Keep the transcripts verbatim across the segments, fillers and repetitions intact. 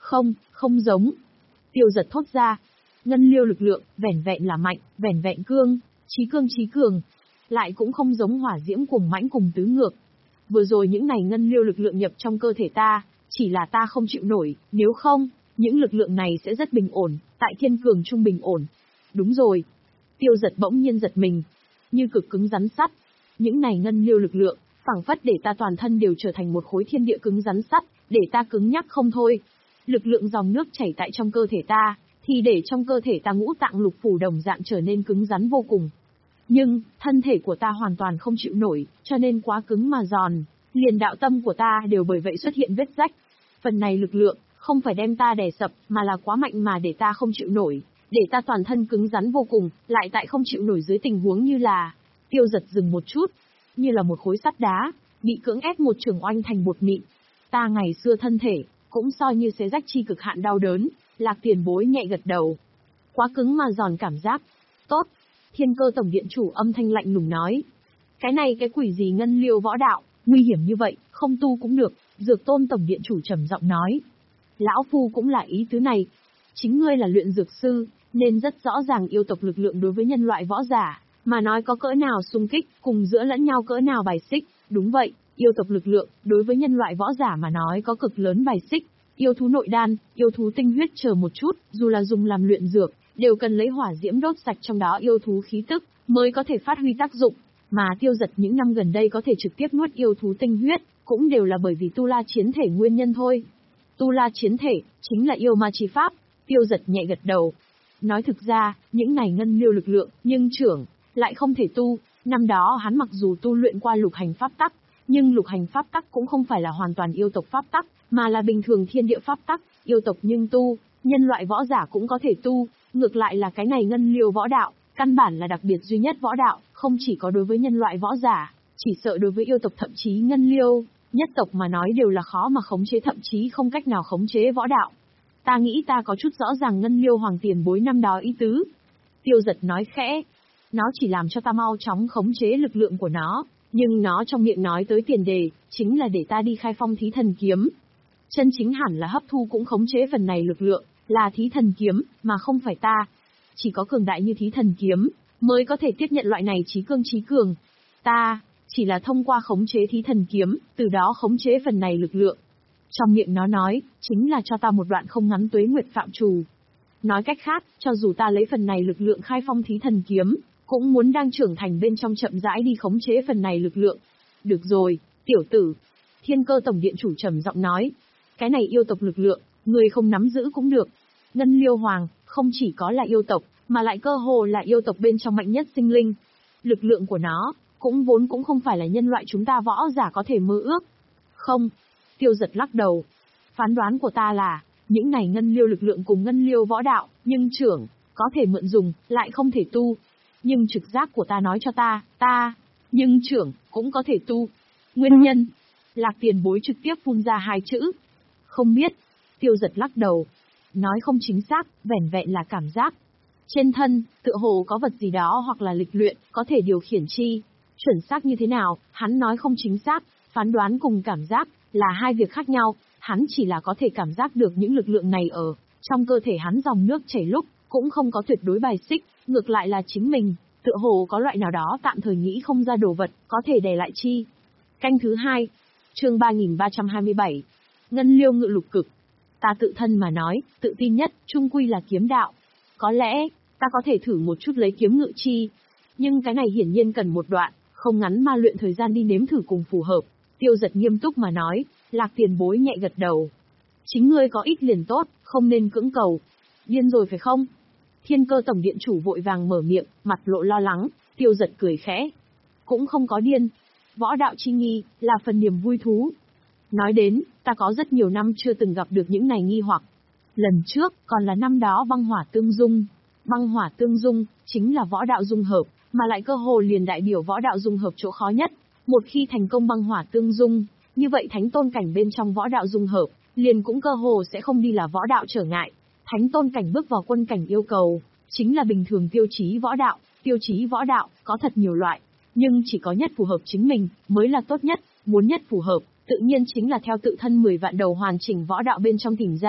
Không, không giống. Tiêu Giật thốt ra. Ngân liêu lực lượng, vẻn vẹn là mạnh, vẻn vẹn cương, chí cương chí cường. Lại cũng không giống hỏa diễm cùng mãnh cùng tứ ngược. Vừa rồi những này ngân liêu lực lượng nhập trong cơ thể ta, chỉ là ta không chịu nổi, nếu không, những lực lượng này sẽ rất bình ổn, tại thiên cường trung bình ổn. Đúng rồi. Tiêu Giật bỗng nhiên giật mình. Như cực cứng rắn sắt. Những này ngân liêu lực lượng, phảng phất để ta toàn thân đều trở thành một khối thiên địa cứng rắn sắt, để ta cứng nhắc không thôi. Lực lượng dòng nước chảy tại trong cơ thể ta, thì để trong cơ thể ta ngũ tạng lục phủ đồng dạng trở nên cứng rắn vô cùng. Nhưng, thân thể của ta hoàn toàn không chịu nổi, cho nên quá cứng mà giòn, liền đạo tâm của ta đều bởi vậy xuất hiện vết rách. Phần này lực lượng, không phải đem ta đè sập, mà là quá mạnh mà để ta không chịu nổi, để ta toàn thân cứng rắn vô cùng, lại tại không chịu nổi dưới tình huống như là... Tiêu Giật dừng một chút, như là một khối sắt đá, bị cưỡng ép một trường oanh thành bột mịn. Ta ngày xưa thân thể, cũng so như xé rách chi cực hạn đau đớn. Lạc Tiền Bối nhẹ gật đầu. Quá cứng mà giòn cảm giác. Tốt. Thiên Cơ Tổng Điện Chủ âm thanh lạnh lùng nói. Cái này cái quỷ gì ngân liêu võ đạo, nguy hiểm như vậy, không tu cũng được. Dược Tôn Tổng Điện Chủ trầm giọng nói. Lão Phu cũng là ý tứ này. Chính ngươi là luyện dược sư, nên rất rõ ràng yêu tộc lực lượng đối với nhân loại võ giả, mà nói có cỡ nào xung kích, cùng giữa lẫn nhau cỡ nào bài xích. Đúng vậy, yêu tộc lực lượng, đối với nhân loại võ giả mà nói có cực lớn bài xích. Yêu thú nội đan, yêu thú tinh huyết chờ một chút, dù là dùng làm luyện dược, đều cần lấy hỏa diễm đốt sạch trong đó yêu thú khí tức, mới có thể phát huy tác dụng. Mà Tiêu Giật những năm gần đây có thể trực tiếp nuốt yêu thú tinh huyết, cũng đều là bởi vì tu la chiến thể nguyên nhân thôi. Tu la chiến thể, chính là yêu ma chi pháp. Tiêu Giật nhẹ gật đầu. Nói thực ra, những này ngân liêu lực lượng, nhưng trưởng, lại không thể tu. Năm đó hắn mặc dù tu luyện qua lục hành pháp tắc, nhưng lục hành pháp tắc cũng không phải là hoàn toàn yêu tộc pháp tắc, mà là bình thường thiên địa pháp tắc, yêu tộc nhưng tu, nhân loại võ giả cũng có thể tu, ngược lại là cái này ngân liêu võ đạo, căn bản là đặc biệt duy nhất võ đạo, không chỉ có đối với nhân loại võ giả, chỉ sợ đối với yêu tộc thậm chí ngân liêu, nhất tộc mà nói đều là khó mà khống chế, thậm chí không cách nào khống chế võ đạo. Ta nghĩ ta có chút rõ ràng ngân liêu hoàng tiền bối năm đó ý tứ. Tiêu Giật nói khẽ, nó chỉ làm cho ta mau chóng khống chế lực lượng của nó, nhưng nó trong miệng nói tới tiền đề, chính là để ta đi khai phong thí thần kiếm. Chân chính hẳn là hấp thu cũng khống chế phần này lực lượng, là thí thần kiếm, mà không phải ta. Chỉ có cường đại như thí thần kiếm, mới có thể tiếp nhận loại này trí cương trí cường. Ta, chỉ là thông qua khống chế thí thần kiếm, từ đó khống chế phần này lực lượng. Trong miệng nó nói, chính là cho ta một đoạn không ngắn tuế nguyệt phạm trù. Nói cách khác, cho dù ta lấy phần này lực lượng khai phong thí thần kiếm, cũng muốn đang trưởng thành bên trong chậm rãi đi khống chế phần này lực lượng. Được rồi, tiểu tử. Thiên Cơ Tổng Điện Chủ trầm giọng nói. Cái này yêu tộc lực lượng, người không nắm giữ cũng được. Ngân Liêu Hoàng, không chỉ có là yêu tộc, mà lại cơ hồ là yêu tộc bên trong mạnh nhất sinh linh. Lực lượng của nó, cũng vốn cũng không phải là nhân loại chúng ta võ giả có thể mơ ước. Không. Tiêu Giật lắc đầu. Phán đoán của ta là, những này ngân liêu lực lượng cùng ngân liêu võ đạo, nhưng trưởng, có thể mượn dùng, lại không thể tu. Nhưng trực giác của ta nói cho ta, ta, nhưng trưởng, cũng có thể tu. Nguyên nhân. Lạc Tiền Bối trực tiếp phun ra hai chữ. Không biết. Tiêu Giật lắc đầu. Nói không chính xác, vẻn vẹn là cảm giác. Trên thân, tựa hồ có vật gì đó hoặc là lịch luyện, có thể điều khiển chi. Chuẩn xác như thế nào, hắn nói không chính xác, phán đoán cùng cảm giác, là hai việc khác nhau. Hắn chỉ là có thể cảm giác được những lực lượng này ở trong cơ thể hắn dòng nước chảy lúc, cũng không có tuyệt đối bài xích, ngược lại là chính mình, tựa hồ có loại nào đó tạm thời nghĩ không ra đồ vật, có thể đè lại chi. Canh thứ hai, chương ba nghìn ba trăm hai mươi bảy, Ngân Liêu Ngự Lục Cực. Ta tự thân mà nói, tự tin nhất, chung quy là kiếm đạo. Có lẽ, ta có thể thử một chút lấy kiếm ngự chi. Nhưng cái này hiển nhiên cần một đoạn, không ngắn ma luyện thời gian đi nếm thử cùng phù hợp. Tiêu Giật nghiêm túc mà nói, Lạc Tiền Bối nhẹ gật đầu. Chính ngươi có ít liền tốt, không nên cưỡng cầu. Điên rồi phải không? Thiên Cơ Tổng Điện Chủ vội vàng mở miệng, mặt lộ lo lắng. Tiêu Giật cười khẽ. Cũng không có điên. Võ đạo chi nghi, là phần niềm vui thú. Nói đến, ta có rất nhiều năm chưa từng gặp được những này nghi hoặc. Lần trước, còn là năm đó băng hỏa tương dung. Băng hỏa tương dung, chính là võ đạo dung hợp, mà lại cơ hồ liền đại biểu võ đạo dung hợp chỗ khó nhất. Một khi thành công băng hỏa tương dung, như vậy thánh tôn cảnh bên trong võ đạo dung hợp, liền cũng cơ hồ sẽ không đi là võ đạo trở ngại. Thánh tôn cảnh bước vào quân cảnh yêu cầu, chính là bình thường tiêu chí võ đạo. Tiêu chí võ đạo, có thật nhiều loại, nhưng chỉ có nhất phù hợp chính mình, mới là tốt nhất. Muốn nhất phù hợp, tự nhiên chính là theo tự thân mười vạn đầu hoàn chỉnh võ đạo bên trong tìm ra.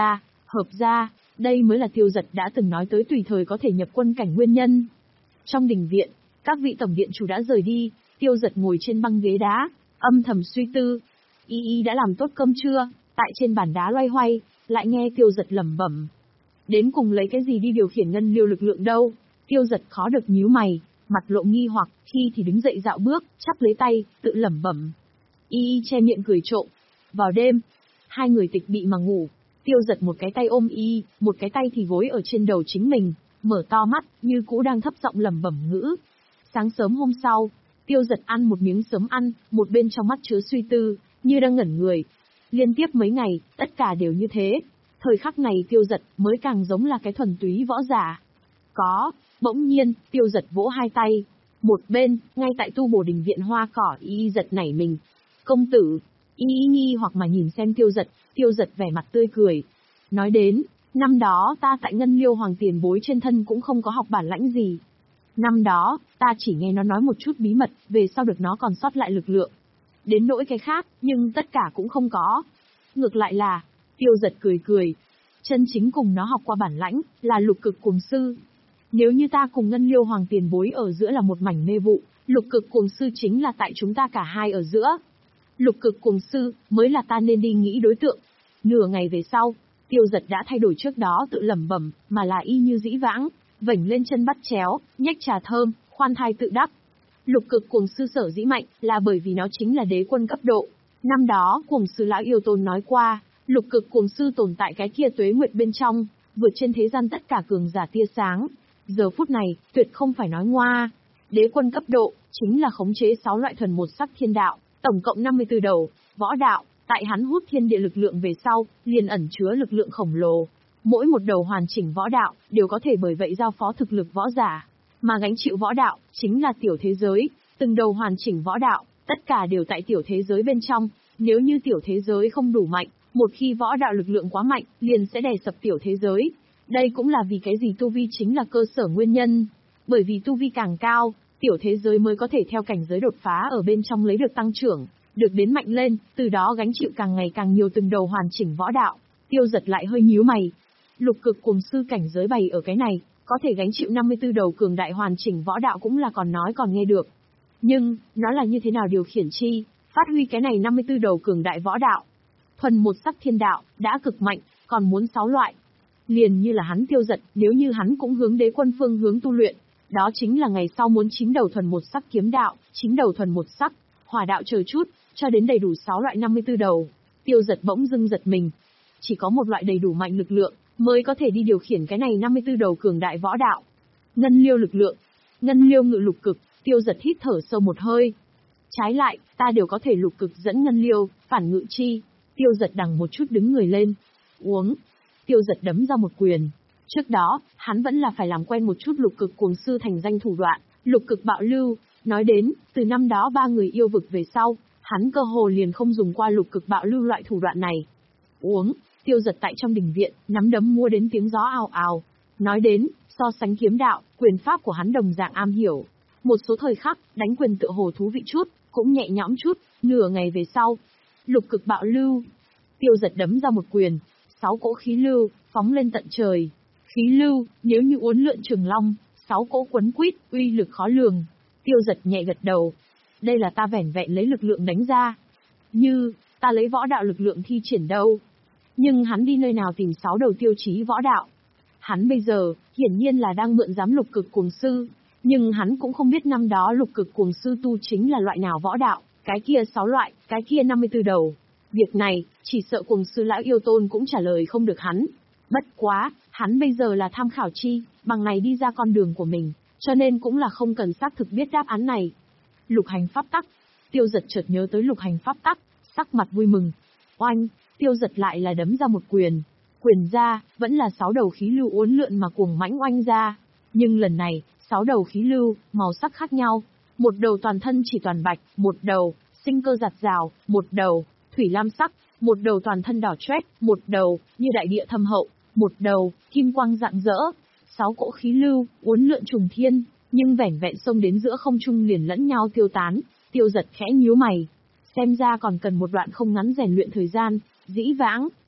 Hợp ra, đây mới là Tiêu Dật đã từng nói tới tùy thời có thể nhập quân cảnh nguyên nhân. Trong đình viện, các vị tổng điện chủ đã rời đi, Tiêu Dật ngồi trên băng ghế đá, âm thầm suy tư. Y Y đã làm tốt cơm trưa, tại trên bàn đá loay hoay, lại nghe Tiêu Dật lẩm bẩm. Đến cùng lấy cái gì đi điều khiển ngân liêu lực lượng đâu? Tiêu Dật khó được nhíu mày, mặt lộ nghi hoặc, khi thì đứng dậy dạo bước, chắp lấy tay, tự lẩm bẩm. Y Y che miệng cười trộm. Vào đêm, hai người tịch bị mà ngủ. Tiêu Dật một cái tay ôm Y, một cái tay thì gối ở trên đầu chính mình, mở to mắt, như cũ đang thấp giọng lẩm bẩm ngữ. Sáng sớm hôm sau, Tiêu Dật ăn một miếng sớm ăn, một bên trong mắt chứa suy tư, như đang ngẩn người. Liên tiếp mấy ngày, tất cả đều như thế. Thời khắc này Tiêu Dật mới càng giống là cái thuần túy võ giả. Có, bỗng nhiên, Tiêu Dật vỗ hai tay. Một bên, ngay tại tu bổ đình viện hoa cỏ, Y giật nảy mình. Công tử, Y nghi hoặc mà nhìn xem Tiêu Dật, Tiêu Dật vẻ mặt tươi cười. Nói đến, năm đó ta tại Ngân Liêu Hoàng tiền bối trên thân cũng không có học bản lãnh gì. Năm đó, ta chỉ nghe nó nói một chút bí mật, về sau được nó còn sót lại lực lượng. Đến nỗi cái khác, nhưng tất cả cũng không có. Ngược lại là, Tiêu Dật cười cười. Chân chính cùng nó học qua bản lãnh, là lục cực cuồng sư. Nếu như ta cùng Ngân Liêu Hoàng tiền bối ở giữa là một mảnh mê vụ, lục cực cuồng sư chính là tại chúng ta cả hai ở giữa. Lục cực cuồng sư, mới là ta nên đi nghĩ đối tượng. Nửa ngày về sau, Tiêu Dật đã thay đổi trước đó tự lẩm bẩm, mà là y như dĩ vãng, vểnh lên chân bắt chéo, nhách trà thơm, khoan thai tự đắc. Lục cực cuồng sư sở dĩ mạnh, là bởi vì nó chính là đế quân cấp độ. Năm đó, cuồng sư lão yêu tôn nói qua, lục cực cuồng sư tồn tại cái kia tuế nguyệt bên trong, vượt trên thế gian tất cả cường giả tia sáng. Giờ phút này, tuyệt không phải nói ngoa. Đế quân cấp độ, chính là khống chế sáu loại thuần một sắc thiên đạo, tổng cộng năm mươi tư đầu, võ đạo, tại hắn hút thiên địa lực lượng về sau, liền ẩn chứa lực lượng khổng lồ. Mỗi một đầu hoàn chỉnh võ đạo, đều có thể bởi vậy giao phó thực lực võ giả. Mà gánh chịu võ đạo, chính là tiểu thế giới, từng đầu hoàn chỉnh võ đạo, tất cả đều tại tiểu thế giới bên trong. Nếu như tiểu thế giới không đủ mạnh, một khi võ đạo lực lượng quá mạnh, liền sẽ đè sập tiểu thế giới. Đây cũng là vì cái gì tu vi chính là cơ sở nguyên nhân. Bởi vì tu vi càng cao, tiểu thế giới mới có thể theo cảnh giới đột phá ở bên trong lấy được tăng trưởng, được đến mạnh lên, từ đó gánh chịu càng ngày càng nhiều từng đầu hoàn chỉnh võ đạo. Tiêu Dật lại hơi nhíu mày. Lục cực cuồng sư cảnh giới bày ở cái này, có thể gánh chịu năm mươi tư đầu cường đại hoàn chỉnh võ đạo cũng là còn nói còn nghe được. Nhưng, nó là như thế nào điều khiển chi, phát huy cái này năm mươi tư đầu cường đại võ đạo? Thuần một sắc thiên đạo, đã cực mạnh, còn muốn sáu loại. Liền như là hắn Tiêu Dật, nếu như hắn cũng hướng đế quân phương hướng tu luyện, đó chính là ngày sau muốn chín đầu thuần một sắc kiếm đạo, chín đầu thuần một sắc, hỏa đạo chờ chút, cho đến đầy đủ sáu loại năm mươi tư đầu. Tiêu Dật bỗng dưng giật mình. Chỉ có một loại đầy đủ mạnh lực lượng, mới có thể đi điều khiển cái này năm mươi tư đầu cường đại võ đạo. Ngân liêu lực lượng, ngân liêu ngự lục cực, Tiêu Dật hít thở sâu một hơi. Trái lại, ta đều có thể lục cực dẫn ngân liêu, phản ngự chi. Tiêu Dật đằng một chút đứng người lên. Uống. Tiêu Dật đấm ra một quyền. Trước đó, hắn vẫn là phải làm quen một chút lục cực cuồng sư thành danh thủ đoạn, lục cực bạo lưu. Nói đến, từ năm đó ba người yêu vực về sau, hắn cơ hồ liền không dùng qua lục cực bạo lưu loại thủ đoạn này. Uống. Tiêu Dật tại trong đình viện, nắm đấm mua đến tiếng gió ào ào. Nói đến, so sánh kiếm đạo, quyền pháp của hắn đồng dạng am hiểu. Một số thời khắc, đánh quyền tựa hồ thú vị chút, cũng nhẹ nhõm chút, nửa ngày về sau. Lục cực bạo lưu. Tiêu Dật đấm ra một quyền, sáu cỗ khí lưu, phóng lên tận trời. Khí lưu, nếu như uốn lượn trường long, sáu cỗ quấn quýt, uy lực khó lường. Tiêu Dật nhẹ gật đầu. Đây là ta vẻn vẹn lấy lực lượng đánh ra. Như, ta lấy võ đạo lực lượng thi triển đâu. Nhưng hắn đi nơi nào tìm sáu đầu tiêu chí võ đạo? Hắn bây giờ, hiển nhiên là đang mượn giám lục cực cuồng sư. Nhưng hắn cũng không biết năm đó lục cực cuồng sư tu chính là loại nào võ đạo, cái kia sáu loại, cái kia năm mươi tư đầu. Việc này, chỉ sợ cuồng sư lão yêu tôn cũng trả lời không được hắn. Bất quá, hắn bây giờ là tham khảo chi, bằng này đi ra con đường của mình, cho nên cũng là không cần xác thực biết đáp án này. Lục hành pháp tắc. Tiêu Dật chợt nhớ tới lục hành pháp tắc, sắc mặt vui mừng. Oanh, Tiêu Dật lại là đấm ra một quyền. Quyền ra, vẫn là sáu đầu khí lưu uốn lượn mà cuồng mãnh oanh ra. Nhưng lần này, sáu đầu khí lưu, màu sắc khác nhau. Một đầu toàn thân chỉ toàn bạch, một đầu, sinh cơ giạt rào, một đầu, thủy lam sắc, một đầu toàn thân đỏ chót, một đầu, như đại địa thâm hậu, một đầu, kim quang rạng rỡ. Sáu cỗ khí lưu, uốn lượn trùng thiên, nhưng vẻn vẹn xông đến giữa không trung liền lẫn nhau tiêu tán. Tiêu Dật khẽ nhíu mày. Xem ra còn cần một đoạn không ngắn rèn luyện thời gian, dĩ vãng.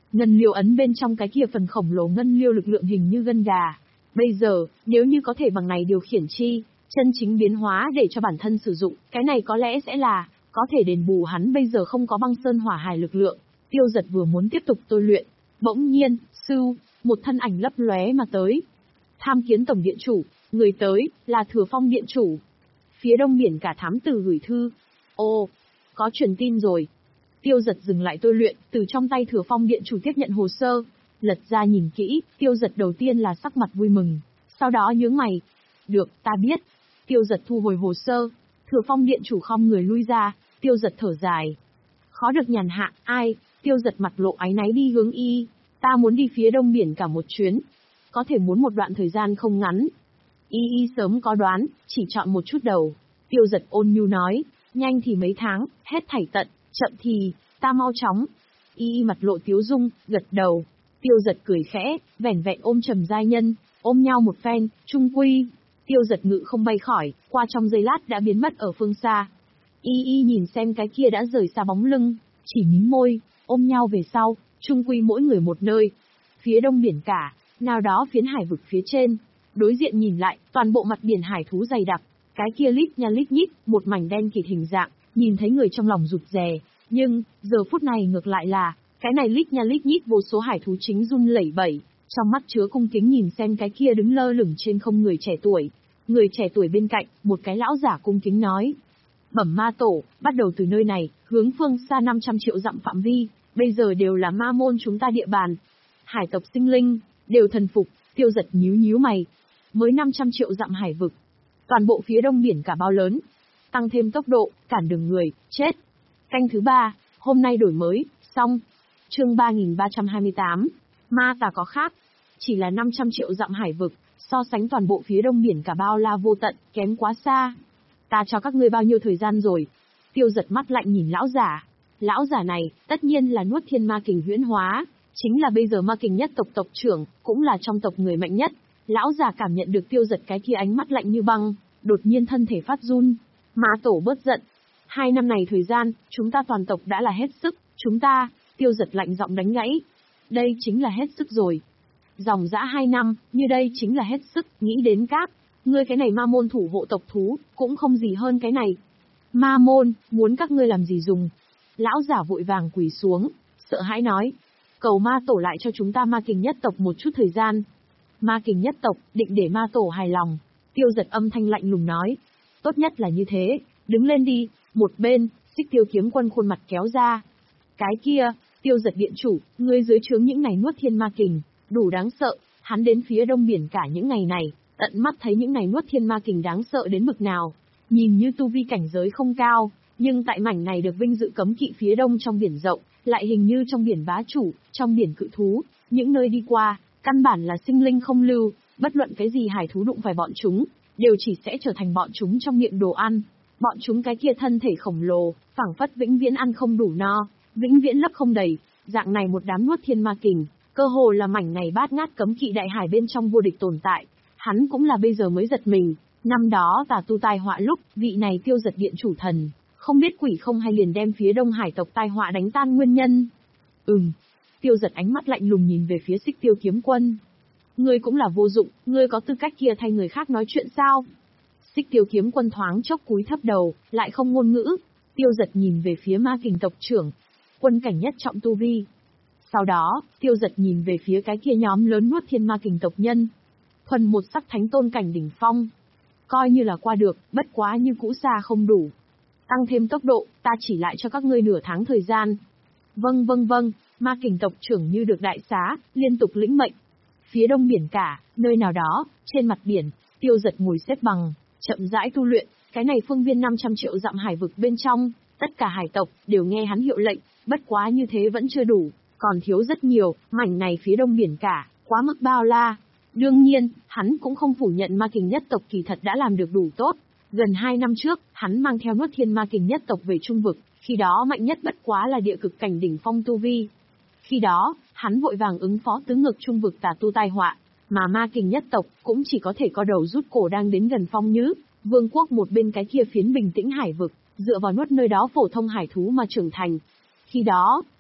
Ngân liêu ấn bên trong cái kia phần khổng lồ ngân liêu lực lượng hình như gân gà. Bây giờ, nếu như có thể bằng này điều khiển chi, chân chính biến hóa để cho bản thân sử dụng, cái này có lẽ sẽ là, có thể đền bù hắn bây giờ không có băng sơn hỏa hải lực lượng. Tiêu Giật vừa muốn tiếp tục tôi luyện, bỗng nhiên, sưu, một thân ảnh lấp lóe mà tới. Tham kiến tổng điện chủ, người tới, là Thừa Phong điện chủ. Phía đông biển cả thám tử gửi thư. Ồ, có truyền tin rồi. Tiêu Giật dừng lại tôi luyện, từ trong tay Thừa Phong điện chủ tiếp nhận hồ sơ. Lật ra nhìn kỹ, Tiêu Giật đầu tiên là sắc mặt vui mừng, sau đó nhướng mày. Được, ta biết. Tiêu Giật thu hồi hồ sơ, Thừa Phong điện chủ khom người lui ra, Tiêu Giật thở dài. Khó được nhàn hạ, ai? Tiêu Giật mặt lộ áy náy đi hướng y. Ta muốn đi phía đông biển cả một chuyến. Có thể muốn một đoạn thời gian không ngắn. Y y sớm có đoán, chỉ chọn một chút đầu. Tiêu Giật ôn nhu nói, nhanh thì mấy tháng, hết thảy tận, chậm thì, ta mau chóng. Y y mặt lộ tiếu dung, gật đầu. Tiêu Giật cười khẽ, vẻn vẹn ôm Trầm Giai Nhân, ôm nhau một phen, chung quy. Tiêu Giật ngự không bay khỏi, qua trong giây lát đã biến mất ở phương xa. Y y nhìn xem cái kia đã rời xa bóng lưng, chỉ mím môi, ôm nhau về sau, chung quy mỗi người một nơi. Phía đông biển cả, nào đó phiến hải vực phía trên, đối diện nhìn lại, toàn bộ mặt biển hải thú dày đặc, cái kia lít nha lít nhít, một mảnh đen kịt hình dạng, nhìn thấy người trong lòng rụt rè, nhưng, giờ phút này ngược lại là, cái này lít nha lít nhít vô số hải thú chính run lẩy bẩy, trong mắt chứa cung kính nhìn xem cái kia đứng lơ lửng trên không người trẻ tuổi. Người trẻ tuổi bên cạnh, một cái lão giả cung kính nói. Bẩm ma tổ, bắt đầu từ nơi này, hướng phương xa năm trăm triệu dặm phạm vi, bây giờ đều là ma môn chúng ta địa bàn. Hải tộc sinh linh, đều thần phục. Tiêu Giật nhíu nhíu mày. Mới năm trăm triệu dặm hải vực. Toàn bộ phía đông biển cả bao lớn. Tăng thêm tốc độ, cản đường người, chết. Canh thứ ba, hôm nay đổi mới, xong. Chương ba nghìn ba trăm hai mươi tám. Ma tà có khác. Chỉ là năm trăm triệu dặm hải vực, so sánh toàn bộ phía đông biển cả bao la vô tận, kém quá xa. Ta cho các ngươi bao nhiêu thời gian rồi? Tiêu Giật mắt lạnh nhìn lão giả. Lão giả này, tất nhiên là nuốt thiên ma kình huyễn hóa, chính là bây giờ ma kình nhất tộc tộc trưởng, cũng là trong tộc người mạnh nhất. Lão giả cảm nhận được Tiêu Giật cái kia ánh mắt lạnh như băng, đột nhiên thân thể phát run. Ma tổ bớt giận. Hai năm này thời gian, chúng ta toàn tộc đã là hết sức, chúng ta, Tiêu Giật lạnh giọng đánh gãy. Đây chính là hết sức rồi. Dòng dã hai năm, như đây chính là hết sức, nghĩ đến các. Ngươi cái này ma môn thủ hộ tộc thú, cũng không gì hơn cái này. Ma môn, muốn các ngươi làm gì dùng? Lão giả vội vàng quỳ xuống, sợ hãi nói. Cầu ma tổ lại cho chúng ta ma kình nhất tộc một chút thời gian. Ma kình nhất tộc, định để ma tổ hài lòng. Tiêu Giật âm thanh lạnh lùng nói. Tốt nhất là như thế, đứng lên đi. Một bên, Xích Tiêu kiếm quân khuôn mặt kéo ra. Cái kia, Tiêu Giật điện chủ, ngươi dưới trướng những này nuốt thiên ma kình, đủ đáng sợ. Hắn đến phía đông biển cả những ngày này, tận mắt thấy những này nuốt thiên ma kình đáng sợ đến mực nào. Nhìn như tu vi cảnh giới không cao, nhưng tại mảnh này được vinh dự cấm kỵ phía đông trong biển rộng, lại hình như trong biển bá chủ, trong biển cự thú, những nơi đi qua, căn bản là sinh linh không lưu, bất luận cái gì hải thú đụng phải bọn chúng, đều chỉ sẽ trở thành bọn chúng trong miệng đồ ăn. Bọn chúng cái kia thân thể khổng lồ, phảng phất vĩnh viễn ăn không đủ no, vĩnh viễn lấp không đầy, dạng này một đám nuốt thiên ma kình, cơ hồ là mảnh này bát ngát cấm kỵ đại hải bên trong vô địch tồn tại. Hắn cũng là bây giờ mới giật mình, năm đó tà tu tai họa lúc, vị này Tiêu Giật điện chủ thần, không biết quỷ không hay liền đem phía đông hải tộc tai họa đánh tan nguyên nhân. Ừm, Tiêu Giật ánh mắt lạnh lùng nhìn về phía Xích Tiêu kiếm quân. Ngươi cũng là vô dụng, ngươi có tư cách kia thay người khác nói chuyện sao? Xích Tiêu kiếm quân thoáng chốc cúi thấp đầu, lại không ngôn ngữ. Tiêu Giật nhìn về phía ma kình tộc trưởng, quân cảnh nhất trọng tu vi. Sau đó, Tiêu Giật nhìn về phía cái kia nhóm lớn nuốt thiên ma kình tộc nhân. Thuần một sắc thánh tôn cảnh đỉnh phong. Coi như là qua được, bất quá như cũ xa không đủ. Tăng thêm tốc độ, ta chỉ lại cho các ngươi nửa tháng thời gian. Vâng vâng vâng, ma kình tộc trưởng như được đại xá, liên tục lĩnh mệnh. Phía đông biển cả, nơi nào đó, trên mặt biển, Tiêu Giật ngồi xếp bằng, chậm rãi tu luyện, cái này phương viên năm trăm triệu dặm hải vực bên trong, tất cả hải tộc đều nghe hắn hiệu lệnh, bất quá như thế vẫn chưa đủ, còn thiếu rất nhiều, mảnh này phía đông biển cả, quá mức bao la. Đương nhiên, hắn cũng không phủ nhận ma kình nhất tộc kỳ thật đã làm được đủ tốt. Gần hai năm trước, hắn mang theo nuốt thiên ma kình nhất tộc về trung vực, khi đó mạnh nhất bất quá là địa cực cảnh đỉnh phong tu vi. Khi đó, hắn vội vàng ứng phó tứ ngược trung vực tà tu tai họa, mà ma kình nhất tộc cũng chỉ có thể co đầu rút cổ đang đến gần Phong Nhứ, vương quốc một bên cái kia phiến bình tĩnh hải vực, dựa vào nuốt nơi đó phổ thông hải thú mà trưởng thành. Khi đó,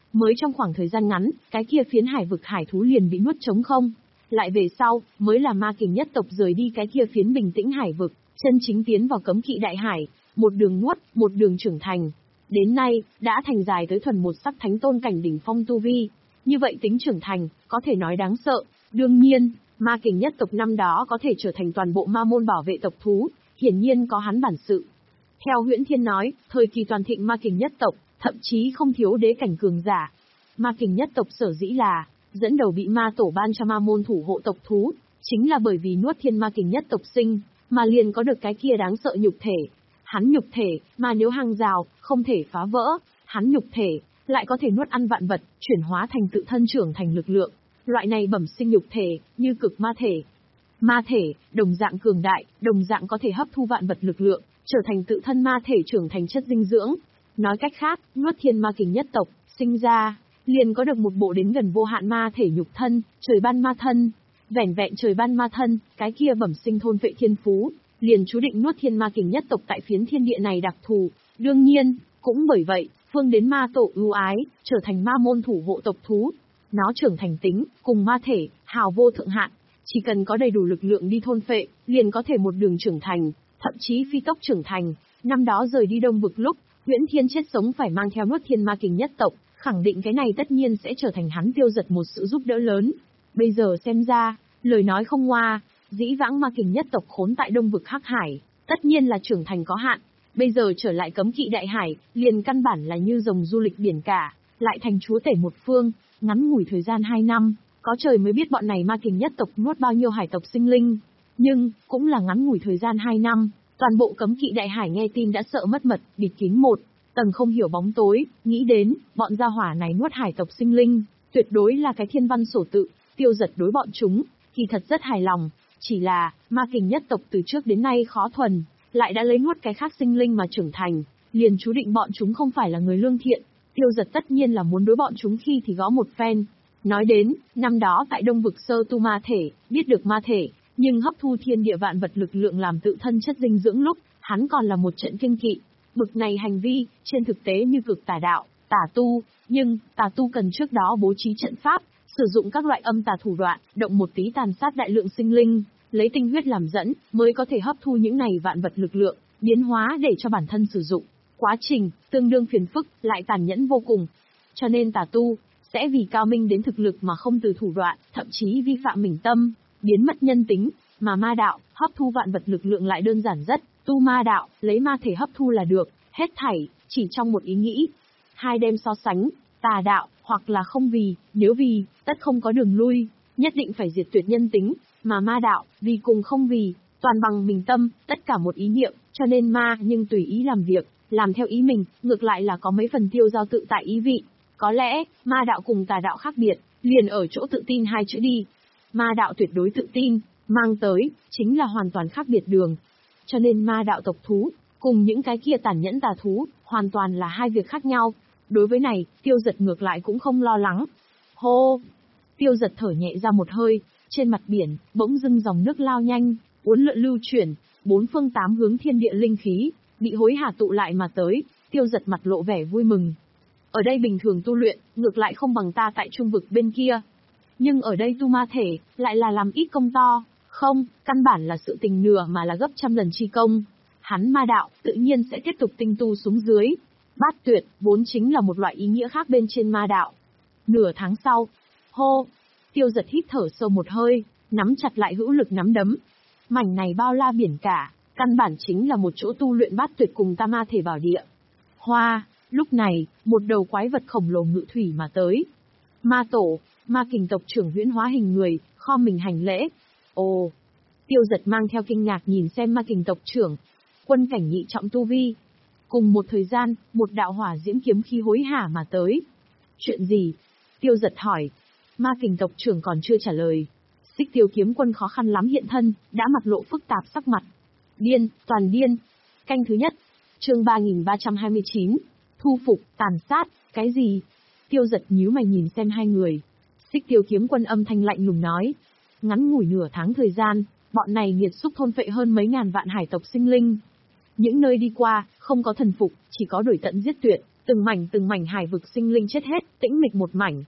Mới trong khoảng thời gian ngắn, cái kia phiến hải vực hải thú liền bị nuốt trống không. Lại về sau, mới là ma kình nhất tộc rời đi cái kia phiến bình tĩnh hải vực, chân chính tiến vào cấm kỵ đại hải, một đường nuốt, một đường trưởng thành. Đến nay, đã thành dài tới thuần một sắc thánh tôn cảnh đỉnh phong tu vi. Như vậy tính trưởng thành, có thể nói đáng sợ. Đương nhiên, ma kình nhất tộc năm đó có thể trở thành toàn bộ ma môn bảo vệ tộc thú, hiển nhiên có hắn bản sự. Theo Huyễn Thiên nói, thời kỳ toàn thịnh ma kình nhất tộc, thậm chí không thiếu đế cảnh cường giả. Ma kình nhất tộc sở dĩ là dẫn đầu bị ma tổ ban cho ma môn thủ hộ tộc thú, chính là bởi vì nuốt thiên ma kình nhất tộc sinh, mà liền có được cái kia đáng sợ nhục thể. Hắn nhục thể, mà nếu hàng rào, không thể phá vỡ, hắn nhục thể, lại có thể nuốt ăn vạn vật, chuyển hóa thành tự thân trưởng thành lực lượng. Loại này bẩm sinh nhục thể, như cực ma thể. Ma thể, đồng dạng cường đại, đồng dạng có thể hấp thu vạn vật lực lượng, trở thành tự thân ma thể trưởng thành chất dinh dưỡng. Nói cách khác, nuốt thiên ma kình nhất tộc, sinh ra, liền có được một bộ đến gần vô hạn ma thể nhục thân, trời ban ma thân. Vẻn vẹn trời ban ma thân, cái kia bẩm sinh thôn vệ thiên phú, liền chú định nuốt thiên ma kình nhất tộc tại phiến thiên địa này đặc thù. Đương nhiên, cũng bởi vậy, phương đến ma tổ ưu ái, trở thành ma môn thủ hộ tộc thú. Nó trưởng thành tính, cùng ma thể, hào vô thượng hạn. Chỉ cần có đầy đủ lực lượng đi thôn phệ, liền có thể một đường trưởng thành, thậm chí phi tốc trưởng thành. Năm đó rời đi Đông Vực lúc, Huyễn Thiên chết sống phải mang theo nuốt thiên ma kình nhất tộc, khẳng định cái này tất nhiên sẽ trở thành hắn Tiêu Giật một sự giúp đỡ lớn. Bây giờ xem ra, lời nói không ngoa, dĩ vãng ma kình nhất tộc khốn tại Đông Vực Hắc Hải, tất nhiên là trưởng thành có hạn. Bây giờ trở lại cấm kỵ đại hải, liền căn bản là như rồng du lịch biển cả, lại thành chúa tể một phương, ngắn ngủi thời gian hai năm, có trời mới biết bọn này ma kình nhất tộc nuốt bao nhiêu hải tộc sinh linh. Nhưng, cũng là ngắn ngủi thời gian hai năm, toàn bộ cấm kỵ đại hải nghe tin đã sợ mất mật, bịt kín một tầng không hiểu bóng tối, nghĩ đến, bọn gia hỏa này nuốt hải tộc sinh linh, tuyệt đối là cái thiên văn sổ tự. Tiêu Giật đối bọn chúng, thì thật rất hài lòng, chỉ là, ma kình nhất tộc từ trước đến nay khó thuần, lại đã lấy nuốt cái khác sinh linh mà trưởng thành, liền chú định bọn chúng không phải là người lương thiện. Tiêu Giật tất nhiên là muốn đối bọn chúng khi thì gõ một phen. Nói đến, năm đó tại Đông Vực sơ tu ma thể, biết được ma thể, nhưng hấp thu thiên địa vạn vật lực lượng làm tự thân chất dinh dưỡng lúc, hắn còn là một trận kinh kỵ. Bực này hành vi, trên thực tế như cực tà đạo, tà tu, nhưng, tà tu cần trước đó bố trí trận pháp, sử dụng các loại âm tà thủ đoạn, động một tí tàn sát đại lượng sinh linh, lấy tinh huyết làm dẫn, mới có thể hấp thu những này vạn vật lực lượng, biến hóa để cho bản thân sử dụng. Quá trình, tương đương phiền phức, lại tàn nhẫn vô cùng. Cho nên tà tu, sẽ vì cao minh đến thực lực mà không từ thủ đoạn, thậm chí vi phạm mình tâm, biến mất nhân tính, mà ma đạo, hấp thu vạn vật lực lượng lại đơn giản rất, tu ma đạo, lấy ma thể hấp thu là được, hết thảy, chỉ trong một ý nghĩ. Hai đem so sánh, tà đạo, hoặc là không vì, nếu vì, tất không có đường lui, nhất định phải diệt tuyệt nhân tính, mà ma đạo, vì cùng không vì, toàn bằng mình tâm, tất cả một ý niệm, cho nên ma nhưng tùy ý làm việc, làm theo ý mình, ngược lại là có mấy phần tiêu giao tự tại ý vị. Có lẽ, ma đạo cùng tà đạo khác biệt, liền ở chỗ tự tin hai chữ đi. Ma đạo tuyệt đối tự tin, mang tới, chính là hoàn toàn khác biệt đường. Cho nên ma đạo tộc thú, cùng những cái kia tàn nhẫn tà thú, hoàn toàn là hai việc khác nhau. Đối với này, Tiêu Giật ngược lại cũng không lo lắng. Hô! Tiêu Giật thở nhẹ ra một hơi, trên mặt biển, bỗng dưng dòng nước lao nhanh, uốn lượn lưu chuyển, bốn phương tám hướng thiên địa linh khí, bị hối hả tụ lại mà tới, Tiêu Giật mặt lộ vẻ vui mừng. Ở đây bình thường tu luyện, ngược lại không bằng ta tại trung vực bên kia. Nhưng ở đây tu ma thể, lại là làm ít công to, không, căn bản là sự tình nửa mà là gấp trăm lần chi công. Hắn ma đạo, tự nhiên sẽ tiếp tục tinh tu xuống dưới. Bát tuyệt, vốn chính là một loại ý nghĩa khác bên trên ma đạo. Nửa tháng sau, hô, Tiêu Giật hít thở sâu một hơi, nắm chặt lại hữu lực nắm đấm. Mảnh này bao la biển cả, căn bản chính là một chỗ tu luyện bát tuyệt cùng tam ma thể bảo địa. Hoa, lúc này, một đầu quái vật khổng lồ ngự thủy mà tới. Ma tổ, ma kình tộc trưởng huyễn hóa hình người, kho mình hành lễ. Ồ, Tiêu Giật mang theo kinh ngạc nhìn xem ma kình tộc trưởng, quân cảnh nhị trọng tu vi. Cùng một thời gian, một đạo hỏa diễm kiếm khí hối hả mà tới. Chuyện gì? Tiêu Giật hỏi. Ma kình tộc trưởng còn chưa trả lời. Xích Tiêu kiếm quân khó khăn lắm hiện thân, đã mặt lộ phức tạp sắc mặt. Điên, toàn điên. Canh thứ nhất. Chương ba nghìn ba trăm hai mươi chín. Thu phục, tàn sát, cái gì? Tiêu Giật nhíu mày nhìn xem hai người. Xích Tiêu kiếm quân âm thanh lạnh lùng nói. Ngắn ngủi nửa tháng thời gian, bọn này nghiệt xúc thôn phệ hơn mấy ngàn vạn hải tộc sinh linh. Những nơi đi qua, không có thần phục, chỉ có đuổi tận giết tuyệt, Từng mảnh từng mảnh hải vực sinh linh chết hết, tĩnh mịch một mảnh.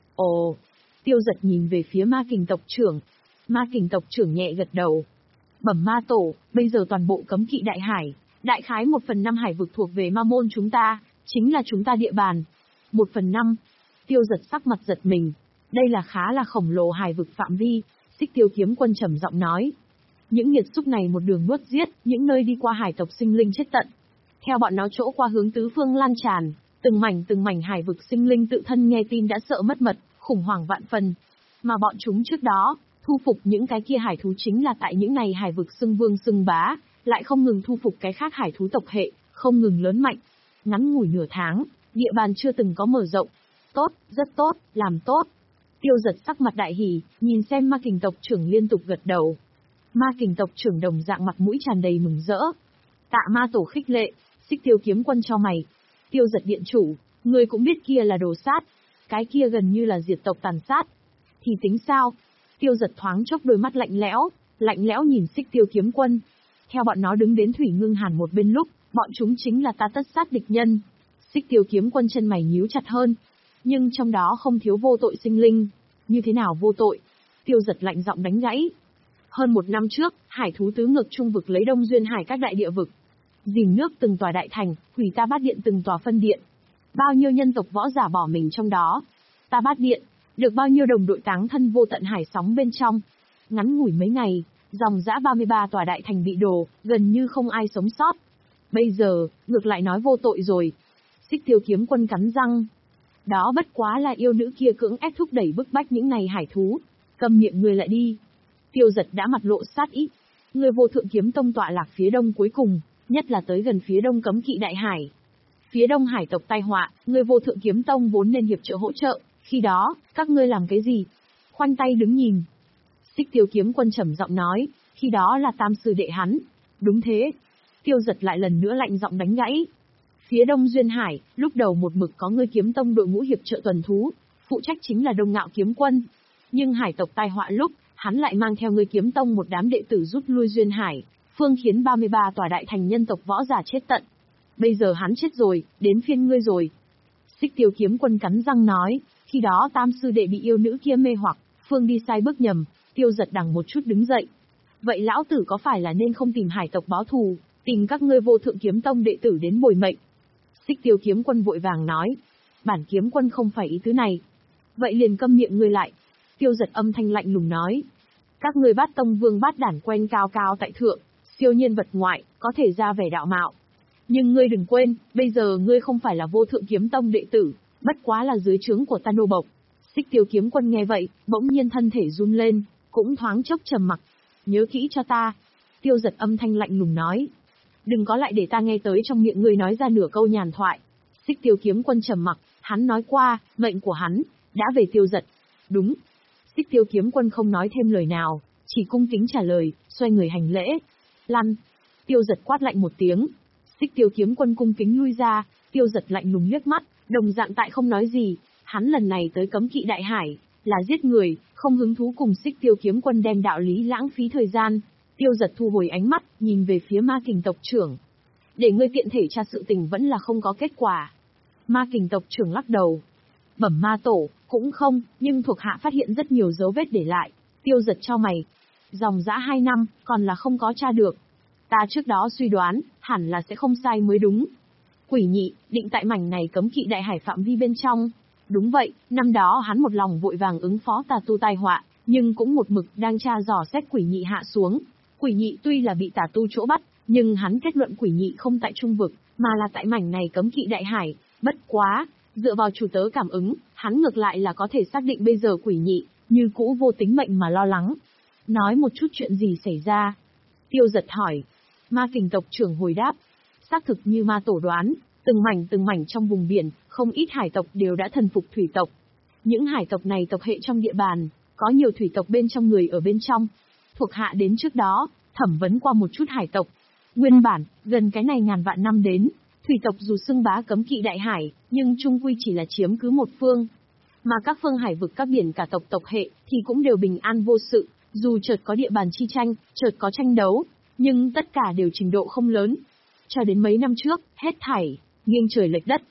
Ồ, Tiêu Giật nhìn về phía Ma Kình tộc trưởng. Ma Kình tộc trưởng nhẹ gật đầu. Bẩm ma tổ, bây giờ toàn bộ cấm kỵ đại hải, đại khái một phần năm hải vực thuộc về ma môn chúng ta, chính là chúng ta địa bàn. Một phần năm. Tiêu Giật sắc mặt giật mình. Đây là khá là khổng lồ hải vực phạm vi. Xích Tiêu kiếm quân trầm giọng nói. Những nghiệt xúc này một đường nuốt giết, những nơi đi qua hải tộc sinh linh chết tận. Theo bọn nó chỗ qua hướng tứ phương lan tràn, từng mảnh từng mảnh hải vực sinh linh tự thân nghe tin đã sợ mất mật, khủng hoảng vạn phần. Mà bọn chúng trước đó, thu phục những cái kia hải thú chính là tại những này hải vực xưng vương xưng bá, lại không ngừng thu phục cái khác hải thú tộc hệ, không ngừng lớn mạnh. Ngắn ngủi nửa tháng, địa bàn chưa từng có mở rộng. Tốt, rất tốt, làm tốt. Tiêu Giật sắc mặt đại hỉ, nhìn xem Ma Kình tộc trưởng liên tục gật đầu. Ma Kình tộc trưởng đồng dạng mặt mũi tràn đầy mừng rỡ. Tạ ma tổ khích lệ. Xích Tiêu kiếm quân cho mày. Tiêu Giật điện chủ, người cũng biết kia là đồ sát. Cái kia gần như là diệt tộc tàn sát. Thì tính sao? Tiêu Giật thoáng chốc đôi mắt lạnh lẽo, lạnh lẽo nhìn Xích Tiêu kiếm quân. Theo bọn nó đứng đến Thủy Ngưng Hàn một bên lúc, bọn chúng chính là ta tất sát địch nhân. Xích Tiêu kiếm quân chân mày nhíu chặt hơn. Nhưng trong đó không thiếu vô tội sinh linh. Như thế nào vô tội? Tiêu Giật lạnh giọng đánh gãy. Hơn một năm trước, hải thú tứ ngược trung vực lấy Đông Duyên Hải các đại địa vực. Dìm nước từng tòa đại thành, hủy ta bát điện từng tòa phân điện. Bao nhiêu nhân tộc võ giả bỏ mình trong đó. Ta bát điện, được bao nhiêu đồng đội táng thân vô tận hải sóng bên trong. Ngắn ngủi mấy ngày, dòng dã ba mươi ba tòa đại thành bị đổ, gần như không ai sống sót. Bây giờ, ngược lại nói vô tội rồi. Xích Tiêu kiếm quân cắn răng. Đó bất quá là yêu nữ kia cưỡng ép thúc đẩy bức bách những này hải thú. Câm miệng người lại đi. Tiêu Giật đã mặt lộ sát ý. Người vô thượng kiếm tông tọa lạc phía đông cuối cùng, nhất là tới gần phía đông cấm kỵ đại hải. Phía đông hải tộc tai họa, người vô thượng kiếm tông vốn nên hiệp trợ hỗ trợ, khi đó, các ngươi làm cái gì? Khoanh tay đứng nhìn. Xích Tiêu kiếm quân trầm giọng nói, khi đó là tam sư đệ hắn. Đúng thế. Tiêu Giật lại lần nữa lạnh giọng đánh gãy. Phía đông Duyên Hải, lúc đầu một mực có người kiếm tông đội ngũ hiệp trợ tuần thú, phụ trách chính là Đông Ngạo kiếm quân. Nhưng hải tộc tai họa lúc, hắn lại mang theo người kiếm tông một đám đệ tử rút lui Duyên Hải, phương khiến ba mươi ba tòa đại thành nhân tộc võ giả chết tận. Bây giờ hắn chết rồi, đến phiên ngươi rồi. Xích Tiêu kiếm quân cắn răng nói, khi đó tam sư đệ bị yêu nữ kia mê hoặc, phương đi sai bước nhầm. Tiêu Giật đằng một chút đứng dậy. Vậy lão tử có phải là nên không tìm hải tộc báo thù, tìm các ngươi vô thượng kiếm tông đệ tử đến bồi mệnh? Xích Tiêu kiếm quân vội vàng nói, bản kiếm quân không phải ý tứ này. Vậy liền câm miệng ngươi lại. Tiêu Giật âm thanh lạnh lùng nói, các ngươi bát tông vương bát đản quen cao cao tại thượng, siêu nhiên vật ngoại, có thể ra vẻ đạo mạo. Nhưng ngươi đừng quên, bây giờ ngươi không phải là vô thượng kiếm tông đệ tử, bất quá là dưới trướng của ta nô bộc. Xích Tiêu kiếm quân nghe vậy, bỗng nhiên thân thể run lên, cũng thoáng chốc trầm mặc. Nhớ kỹ cho ta. Tiêu Giật âm thanh lạnh lùng nói. Đừng có lại để ta nghe tới trong miệng ngươi nói ra nửa câu nhàn thoại. Xích Tiêu kiếm quân trầm mặc, hắn nói qua, mệnh của hắn, đã về Tiêu Giật. Đúng. Xích Tiêu kiếm quân không nói thêm lời nào, chỉ cung kính trả lời, xoay người hành lễ. Lăn. Tiêu Giật quát lạnh một tiếng. Xích Tiêu kiếm quân cung kính lui ra, Tiêu Giật lạnh lùng liếc mắt, đồng dạng tại không nói gì. Hắn lần này tới cấm kỵ đại hải, là giết người, không hứng thú cùng Xích Tiêu kiếm quân đem đạo lý lãng phí thời gian. Tiêu Giật thu hồi ánh mắt, nhìn về phía Ma Kình tộc trưởng. Để ngươi tiện thể tra sự tình vẫn là không có kết quả. Ma Kình tộc trưởng lắc đầu. Bẩm ma tổ, cũng không, nhưng thuộc hạ phát hiện rất nhiều dấu vết để lại. Tiêu Giật cho mày. Dòng dã hai năm, còn là không có tra được. Ta trước đó suy đoán, hẳn là sẽ không sai mới đúng. Quỷ nhị, định tại mảnh này cấm kỵ đại hải phạm vi bên trong. Đúng vậy, năm đó hắn một lòng vội vàng ứng phó tà tu tai họa, nhưng cũng một mực đang tra dò xét quỷ nhị hạ xuống. Quỷ nhị tuy là bị tà tu chỗ bắt, nhưng hắn kết luận quỷ nhị không tại trung vực, mà là tại mảnh này cấm kỵ đại hải. Bất quá, dựa vào chủ tớ cảm ứng, hắn ngược lại là có thể xác định bây giờ quỷ nhị, như cũ vô tính mệnh mà lo lắng. Nói một chút chuyện gì xảy ra? Tiêu Giật hỏi. Ma Kình tộc trưởng hồi đáp. Xác thực như ma tổ đoán, từng mảnh từng mảnh trong vùng biển, không ít hải tộc đều đã thần phục thủy tộc. Những hải tộc này tộc hệ trong địa bàn, có nhiều thủy tộc bên trong người ở bên trong. Thuộc hạ đến trước đó, thẩm vấn qua một chút hải tộc. Nguyên bản, gần cái này ngàn vạn năm đến, thủy tộc dù xưng bá cấm kỵ đại hải, nhưng chung quy chỉ là chiếm cứ một phương. Mà các phương hải vực các biển cả tộc tộc hệ thì cũng đều bình an vô sự, dù chợt có địa bàn chi tranh, chợt có tranh đấu, nhưng tất cả đều trình độ không lớn. Cho đến mấy năm trước, hết thảy, nghiêng trời lệch đất.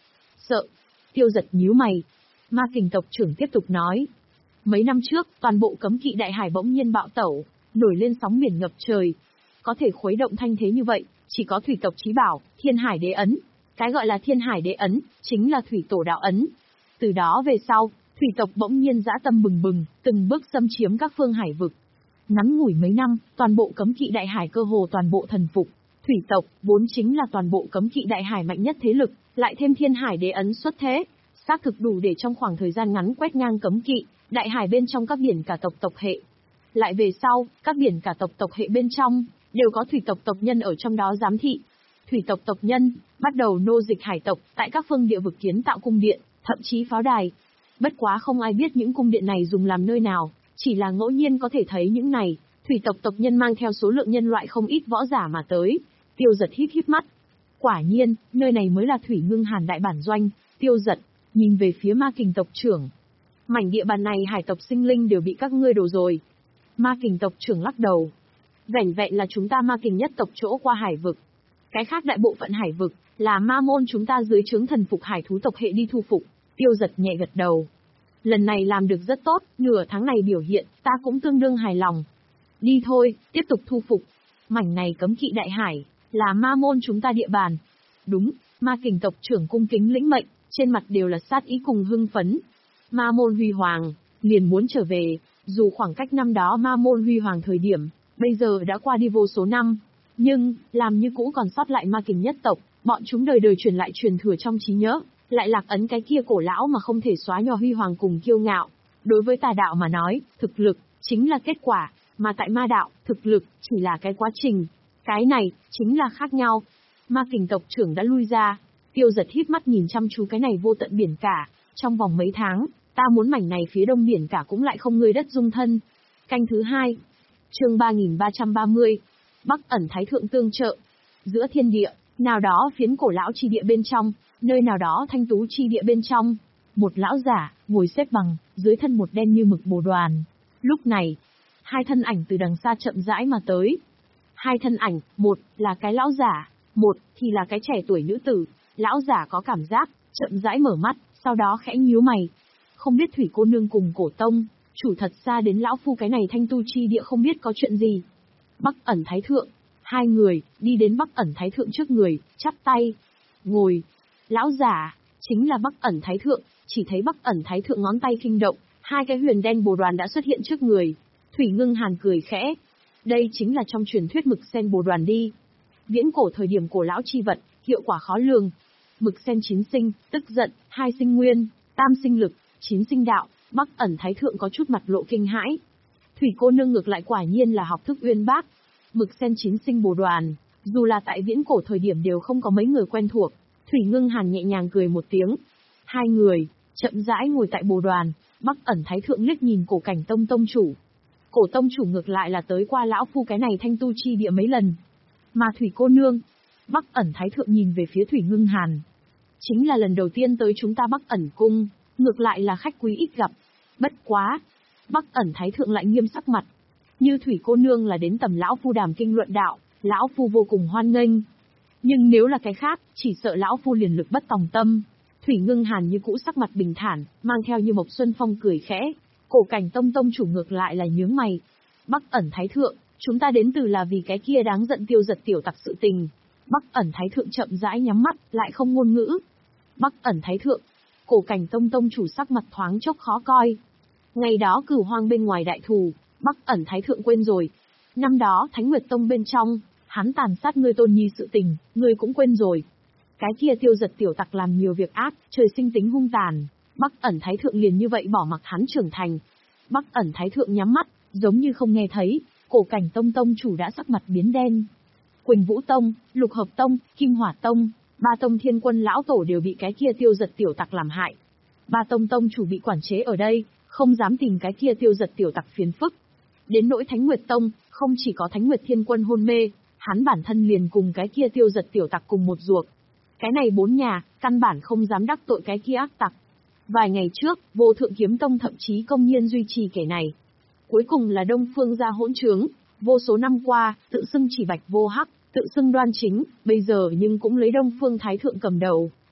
sợ. Tiêu Giật nhíu mày. Ma Kình tộc trưởng tiếp tục nói. Mấy năm trước, toàn bộ cấm kỵ đại hải bỗng nhiên bạo tẩu, nổi lên sóng biển ngập trời. Có thể khuấy động thanh thế như vậy, chỉ có thủy tộc Chí Bảo, Thiên Hải Đế Ấn. Cái gọi là Thiên Hải Đế Ấn, chính là thủy tổ đạo ấn. Từ đó về sau, thủy tộc bỗng nhiên dã tâm bừng bừng, từng bước xâm chiếm các phương hải vực. Ngắn ngủi mấy năm, toàn bộ cấm kỵ đại hải cơ hồ toàn bộ thần phục. Thủy tộc, vốn chính là toàn bộ cấm kỵ đại hải mạnh nhất thế lực, lại thêm Thiên Hải Đế Ấn xuất thế, xác thực đủ để trong khoảng thời gian ngắn quét ngang cấm kỵ, đại hải bên trong các biển cả tộc tộc hệ. Lại về sau, các biển cả tộc tộc hệ bên trong, đều có thủy tộc tộc nhân ở trong đó giám thị. Thủy tộc tộc nhân, bắt đầu nô dịch hải tộc, tại các phương địa vực kiến tạo cung điện, thậm chí pháo đài. Bất quá không ai biết những cung điện này dùng làm nơi nào, chỉ là ngẫu nhiên có thể thấy những này, thủy tộc tộc nhân mang theo số lượng nhân loại không ít võ giả mà tới. Tiêu Giật híp híp mắt. Quả nhiên, nơi này mới là Thủy Ngưng Hàn đại bản doanh. Tiêu Giật nhìn về phía Ma Kình tộc trưởng. Mảnh địa bàn này hải tộc sinh linh đều bị các ngươi đổ rồi. Ma Kình tộc trưởng lắc đầu. Vẻn vẹn là chúng ta Ma Kình nhất tộc chỗ qua hải vực. Cái khác đại bộ phận hải vực, là ma môn chúng ta dưới trướng thần phục hải thú tộc hệ đi thu phục. Tiêu Giật nhẹ gật đầu. Lần này làm được rất tốt, nửa tháng này biểu hiện, ta cũng tương đương hài lòng. Đi thôi, tiếp tục thu phục. Mảnh này cấm kỵ đại hải, là ma môn chúng ta địa bàn. Đúng, Ma Kình tộc trưởng cung kính lĩnh mệnh, trên mặt đều là sát ý cùng hưng phấn. Ma môn huy hoàng, liền muốn trở về, dù khoảng cách năm đó ma môn huy hoàng thời điểm, bây giờ đã qua đi vô số năm. Nhưng, làm như cũ còn sót lại Ma Kình nhất tộc, bọn chúng đời đời truyền lại truyền thừa trong trí nhớ, lại lạc ấn cái kia cổ lão mà không thể xóa nhòa huy hoàng cùng kiêu ngạo. Đối với tà đạo mà nói, thực lực, chính là kết quả, mà tại ma đạo, thực lực, chỉ là cái quá trình. Cái này, chính là khác nhau. Ma Kình tộc trưởng đã lui ra, Tiêu Giật híp mắt nhìn chăm chú cái này vô tận biển cả, trong vòng mấy tháng, ta muốn mảnh này phía đông biển cả cũng lại không người đất dung thân. Canh thứ hai, chương ba nghìn ba trăm ba mươi, Bắc ẩn Thái Thượng tương trợ. Giữa thiên địa, nào đó phiến cổ lão chi địa bên trong, nơi nào đó thanh tú chi địa bên trong, một lão giả, ngồi xếp bằng, dưới thân một đen như mực bồ đoàn. Lúc này, hai thân ảnh từ đằng xa chậm rãi mà tới. Hai thân ảnh, một là cái lão giả, một thì là cái trẻ tuổi nữ tử. Lão giả có cảm giác, chậm rãi mở mắt, sau đó khẽ nhíu mày. Không biết Thủy cô nương cùng Cổ tông, chủ thật ra đến lão phu cái này thanh tu chi địa không biết có chuyện gì. Bắc ẩn Thái Thượng, hai người, đi đến Bắc ẩn Thái Thượng trước người, chắp tay, ngồi. Lão giả, chính là Bắc ẩn Thái Thượng, chỉ thấy Bắc ẩn Thái Thượng ngón tay kinh động, hai cái huyền đen bồ đoàn đã xuất hiện trước người. Thủy Ngưng Hàn cười khẽ. Đây chính là trong truyền thuyết mực sen bồ đoàn đi. Viễn cổ thời điểm cổ lão chi vật, hiệu quả khó lường. Mực sen chín sinh, tức giận, hai sinh nguyên, tam sinh lực, chín sinh đạo. Bắc ẩn Thái Thượng có chút mặt lộ kinh hãi. Thủy cô nương ngược lại quả nhiên là học thức uyên bác. Mực sen chín sinh bồ đoàn, dù là tại viễn cổ thời điểm đều không có mấy người quen thuộc. Thủy Ngưng Hàn nhẹ nhàng cười một tiếng. Hai người, chậm rãi ngồi tại bồ đoàn, Bắc ẩn Thái Thượng liếc nhìn Cổ Cảnh Tông tông chủ. Cổ tông chủ ngược lại là tới qua lão phu cái này thanh tu chi địa mấy lần. Mà Thủy cô nương, Bắc ẩn Thái Thượng nhìn về phía Thủy Ngưng Hàn. Chính là lần đầu tiên tới chúng ta Bắc ẩn cung, ngược lại là khách quý ít gặp. Bất quá, Bắc ẩn Thái Thượng lại nghiêm sắc mặt. Như Thủy cô nương là đến tầm lão phu đàm kinh luận đạo, lão phu vô cùng hoan nghênh. Nhưng nếu là cái khác, chỉ sợ lão phu liền lực bất tòng tâm. Thủy Ngưng Hàn như cũ sắc mặt bình thản, mang theo như Mộc Xuân Phong cười khẽ. Cổ Cảnh Tông tông chủ ngược lại là nhướng mày. Bắc ẩn Thái Thượng, chúng ta đến từ là vì cái kia đáng giận Tiêu Giật tiểu tặc sự tình. Bắc ẩn Thái Thượng chậm rãi nhắm mắt, lại không ngôn ngữ. Bắc ẩn Thái Thượng, Cổ Cảnh Tông tông chủ sắc mặt thoáng chốc khó coi. Ngày đó Cửu Hoang bên ngoài đại thù, Bắc ẩn Thái Thượng quên rồi. Năm đó Thánh Nguyệt Tông bên trong, hắn tàn sát ngươi Tôn Nhi sự tình, ngươi cũng quên rồi. Cái kia Tiêu Giật tiểu tặc làm nhiều việc ác, trời sinh tính hung tàn. Bắc ẩn Thái Thượng liền như vậy bỏ mặc hắn trưởng thành. Bắc ẩn Thái Thượng nhắm mắt, giống như không nghe thấy. Cổ Cảnh Tông tông chủ đã sắc mặt biến đen. Quỳnh Vũ Tông, Lục Hợp Tông, Kim Hỏa Tông, ba tông thiên quân lão tổ đều bị cái kia Tiêu Giật tiểu tặc làm hại. Ba tông tông chủ bị quản chế ở đây, không dám tìm cái kia Tiêu Giật tiểu tặc phiền phức. Đến nỗi Thánh Nguyệt Tông, không chỉ có Thánh Nguyệt Thiên Quân hôn mê, hắn bản thân liền cùng cái kia Tiêu Giật tiểu tặc cùng một ruột. Cái này bốn nhà, căn bản không dám đắc tội cái kia ác tặc. Vài ngày trước, Vô Thượng Kiếm Tông thậm chí công nhiên duy trì kẻ này. Cuối cùng là Đông Phương gia hỗn trướng, vô số năm qua, tự xưng chỉ bạch vô hắc, tự xưng đoan chính, bây giờ nhưng cũng lấy Đông Phương Thái Thượng cầm đầu,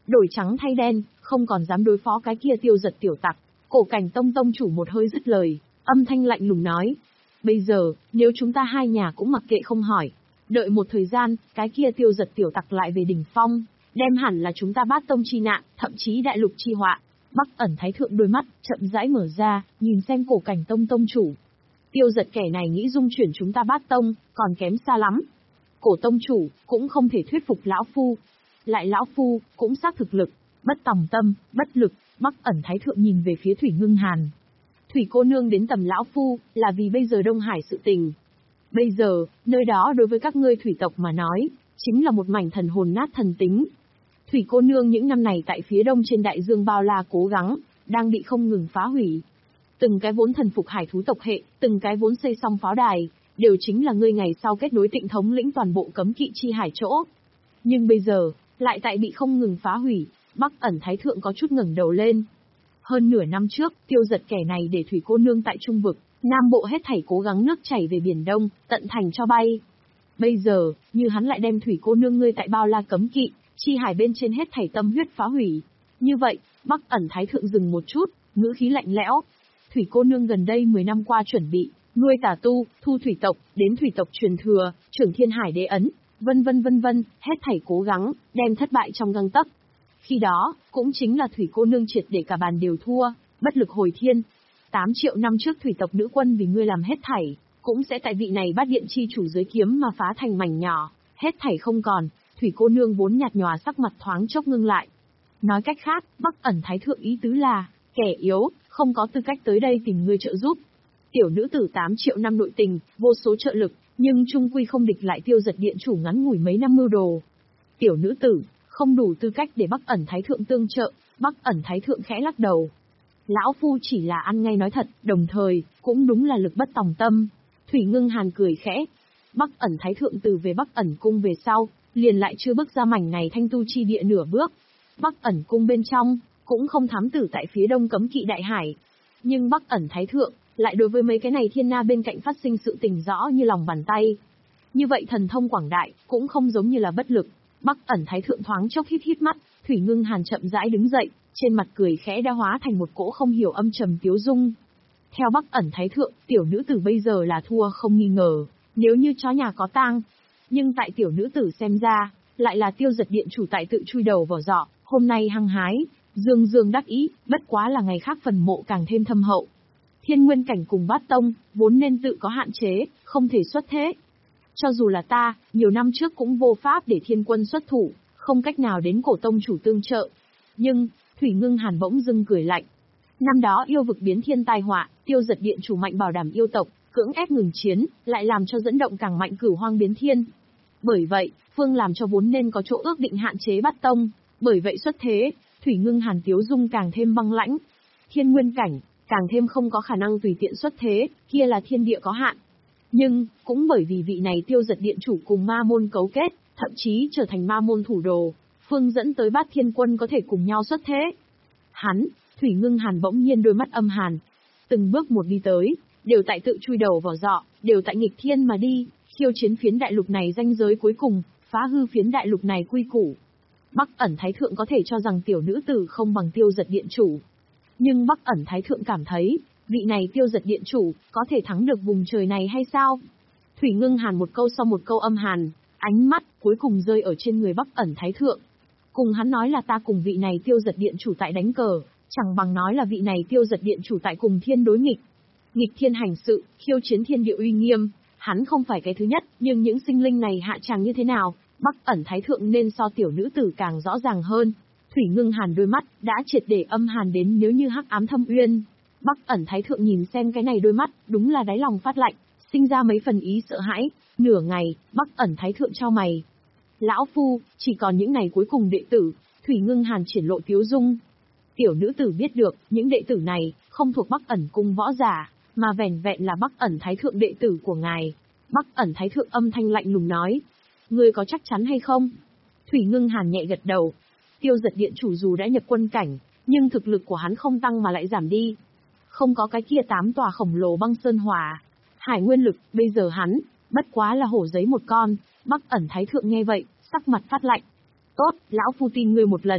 đổi trắng thay đen, không còn dám đối phó cái kia Tiêu Giật tiểu tặc. Cổ Cảnh Tông tông chủ một hơi dứt lời, âm thanh lạnh lùng nói. Bây giờ, nếu chúng ta hai nhà cũng mặc kệ không hỏi, đợi một thời gian, cái kia Tiêu Giật tiểu tặc lại về đỉnh phong, đem hẳn là chúng ta Bát Tông chi nạn, thậm chí đại lục chi họa. Bắc Ẩn Thái Thượng đôi mắt, chậm rãi mở ra, nhìn xem Cổ Cảnh Tông tông chủ. Tiêu Giật kẻ này nghĩ dung chuyển chúng ta Bát Tông, còn kém xa lắm. Cổ tông chủ, cũng không thể thuyết phục lão phu. Lại lão phu, cũng xác thực lực, bất tòng tâm, bất lực. Bắc Ẩn Thái Thượng nhìn về phía Thủy Ngưng Hàn. Thủy cô nương đến tầm lão phu, là vì bây giờ Đông Hải sự tình. Bây giờ, nơi đó đối với các ngươi thủy tộc mà nói, chính là một mảnh thần hồn nát thần tính. Thủy cô nương những năm này tại phía đông trên đại dương bao la cố gắng, đang bị không ngừng phá hủy. Từng cái vốn thần phục hải thú tộc hệ, từng cái vốn xây xong pháo đài, đều chính là ngươi ngày sau kết nối Tịnh thống lĩnh toàn bộ cấm kỵ chi hải chỗ. Nhưng bây giờ, lại tại bị không ngừng phá hủy, Bắc Ẩn Thái Thượng có chút ngẩng đầu lên. Hơn nửa năm trước, Tiêu Giật kẻ này để Thủy cô nương tại Trung vực, Nam Bộ hết thảy cố gắng nước chảy về Biển Đông, tận thành cho bay. Bây giờ, như hắn lại đem Thủy cô nương ngươi tại bao la cấm kỵ, chi hải bên trên hết thảy tâm huyết phá hủy. Như vậy, Bắc Ẩn Thái Thượng dừng một chút, ngữ khí lạnh lẽo. Thủy cô nương gần đây mười năm qua chuẩn bị, nuôi tà tu, thu thủy tộc, đến thủy tộc truyền thừa, trưởng thiên hải đế ấn, vân vân vân vân, hết thảy cố gắng, đem thất bại trong gang tấc. Khi đó, cũng chính là Thủy cô nương triệt để cả bàn đều thua, bất lực hồi thiên. Tám triệu năm trước thủy tộc nữ quân vì ngươi làm hết thảy, cũng sẽ tại vị này bát điện chi chủ dưới kiếm mà phá thành mảnh nhỏ, hết thảy không còn. Thủy cô nương vốn nhạt nhòa sắc mặt thoáng chốc ngưng lại. Nói cách khác, Bắc Ẩn Thái Thượng ý tứ là, kẻ yếu, không có tư cách tới đây tìm ngươi trợ giúp. Tiểu nữ tử tám triệu năm nội tình, vô số trợ lực, nhưng trung quy không địch lại Tiêu Giật điện chủ ngắn ngủi mấy năm mưu đồ. Tiểu nữ tử, không đủ tư cách để Bắc Ẩn Thái Thượng tương trợ. Bắc Ẩn Thái Thượng khẽ lắc đầu. Lão phu chỉ là ăn ngay nói thật, đồng thời, cũng đúng là lực bất tòng tâm. Thủy Ngưng Hàn cười khẽ. Bắc Ẩn Thái Thượng từ về Bắc Ẩn cung về sau, liền lại chưa bước ra mảnh này thanh tu chi địa nửa bước. Bắc Ẩn cung bên trong, cũng không thám tử tại phía đông cấm kỵ đại hải. Nhưng Bắc Ẩn Thái Thượng, lại đối với mấy cái này thiên na bên cạnh phát sinh sự tình rõ như lòng bàn tay. Như vậy thần thông quảng đại, cũng không giống như là bất lực. Bắc Ẩn Thái Thượng thoáng chốc hít hít mắt, Thủy Ngưng Hàn chậm rãi đứng dậy, trên mặt cười khẽ đã hóa thành một cỗ không hiểu âm trầm tiếu dung. Theo Bắc Ẩn Thái Thượng, tiểu nữ tử bây giờ là thua không nghi ngờ, nếu như chó nhà có tang. Nhưng tại tiểu nữ tử xem ra, lại là Tiêu Giật điện chủ tại tự chui đầu vào giỏ, hôm nay hăng hái, dương dương đắc ý, bất quá là ngày khác phần mộ càng thêm thâm hậu. Thiên nguyên cảnh cùng Bát Tông, vốn nên tự có hạn chế, không thể xuất thế. Cho dù là ta, nhiều năm trước cũng vô pháp để thiên quân xuất thủ, không cách nào đến cổ tông chủ tương trợ. Nhưng, Thủy Ngưng Hàn bỗng dưng cười lạnh. Năm đó yêu vực biến thiên tai họa, Tiêu Giật điện chủ mạnh bảo đảm yêu tộc, cưỡng ép ngừng chiến, lại làm cho dẫn động càng mạnh cửu hoang biến thiên. Bởi vậy, phương làm cho vốn nên có chỗ ước định hạn chế Bát Tông, bởi vậy xuất thế, Thủy Ngưng Hàn tiếu dung càng thêm băng lãnh. Thiên nguyên cảnh, càng thêm không có khả năng tùy tiện xuất thế, kia là thiên địa có hạn. Nhưng, cũng bởi vì vị này Tiêu Giật điện chủ cùng ma môn cấu kết, thậm chí trở thành ma môn thủ đồ, phương dẫn tới Bát Thiên quân có thể cùng nhau xuất thế. Hắn, Thủy Ngưng Hàn bỗng nhiên đôi mắt âm hàn, từng bước một đi tới, đều tại tự chui đầu vào giọ, đều tại nghịch thiên mà đi, khiêu chiến phiến đại lục này ranh giới cuối cùng, phá hư phiến đại lục này quy củ. Bắc Ẩn Thái Thượng có thể cho rằng tiểu nữ tử không bằng Tiêu Giật điện chủ. Nhưng Bắc Ẩn Thái Thượng cảm thấy, vị này Tiêu Giật điện chủ, có thể thắng được vùng trời này hay sao? Thủy Ngưng Hàn một câu sau một câu âm hàn, ánh mắt, cuối cùng rơi ở trên người Bắc Ẩn Thái Thượng. Cùng hắn nói là ta cùng vị này Tiêu Giật điện chủ tại đánh cờ, chẳng bằng nói là vị này Tiêu Giật điện chủ tại cùng thiên đối nghịch. Nghịch thiên hành sự, khiêu chiến thiên địa uy nghiêm, hắn không phải cái thứ nhất, nhưng những sinh linh này hạ tràng như thế nào, Bắc Ẩn Thái Thượng nên so tiểu nữ tử càng rõ ràng hơn. Thủy Ngưng Hàn đôi mắt, đã triệt để âm hàn đến nếu như hắc ám thâm uyên. Bắc Ẩn Thái Thượng nhìn xem cái này đôi mắt, đúng là đáy lòng phát lạnh, sinh ra mấy phần ý sợ hãi. Nửa ngày, Bắc Ẩn Thái Thượng chau mày. Lão phu, chỉ còn những ngày cuối cùng đệ tử. Thủy Ngưng Hàn triển lộ tiếu dung. Tiểu nữ tử biết được, những đệ tử này, không thuộc Bắc Ẩn cung võ giả, mà vẻn vẹn là Bắc Ẩn Thái Thượng đệ tử của ngài. Bắc Ẩn Thái Thượng âm thanh lạnh lùng nói. Ngươi có chắc chắn hay không? Thủy Ngưng Hàn nhẹ gật đầu. Tiêu Giật điện chủ dù đã nhập quân cảnh, nhưng thực lực của hắn không tăng mà lại giảm đi. Không có cái kia tám tòa khổng lồ băng sơn hỏa, hải nguyên lực, bây giờ hắn, bất quá là hổ giấy một con. Bắc Ẩn Thái Thượng nghe vậy, sắc mặt phát lạnh. Tốt, lão phu tin ngươi một lần.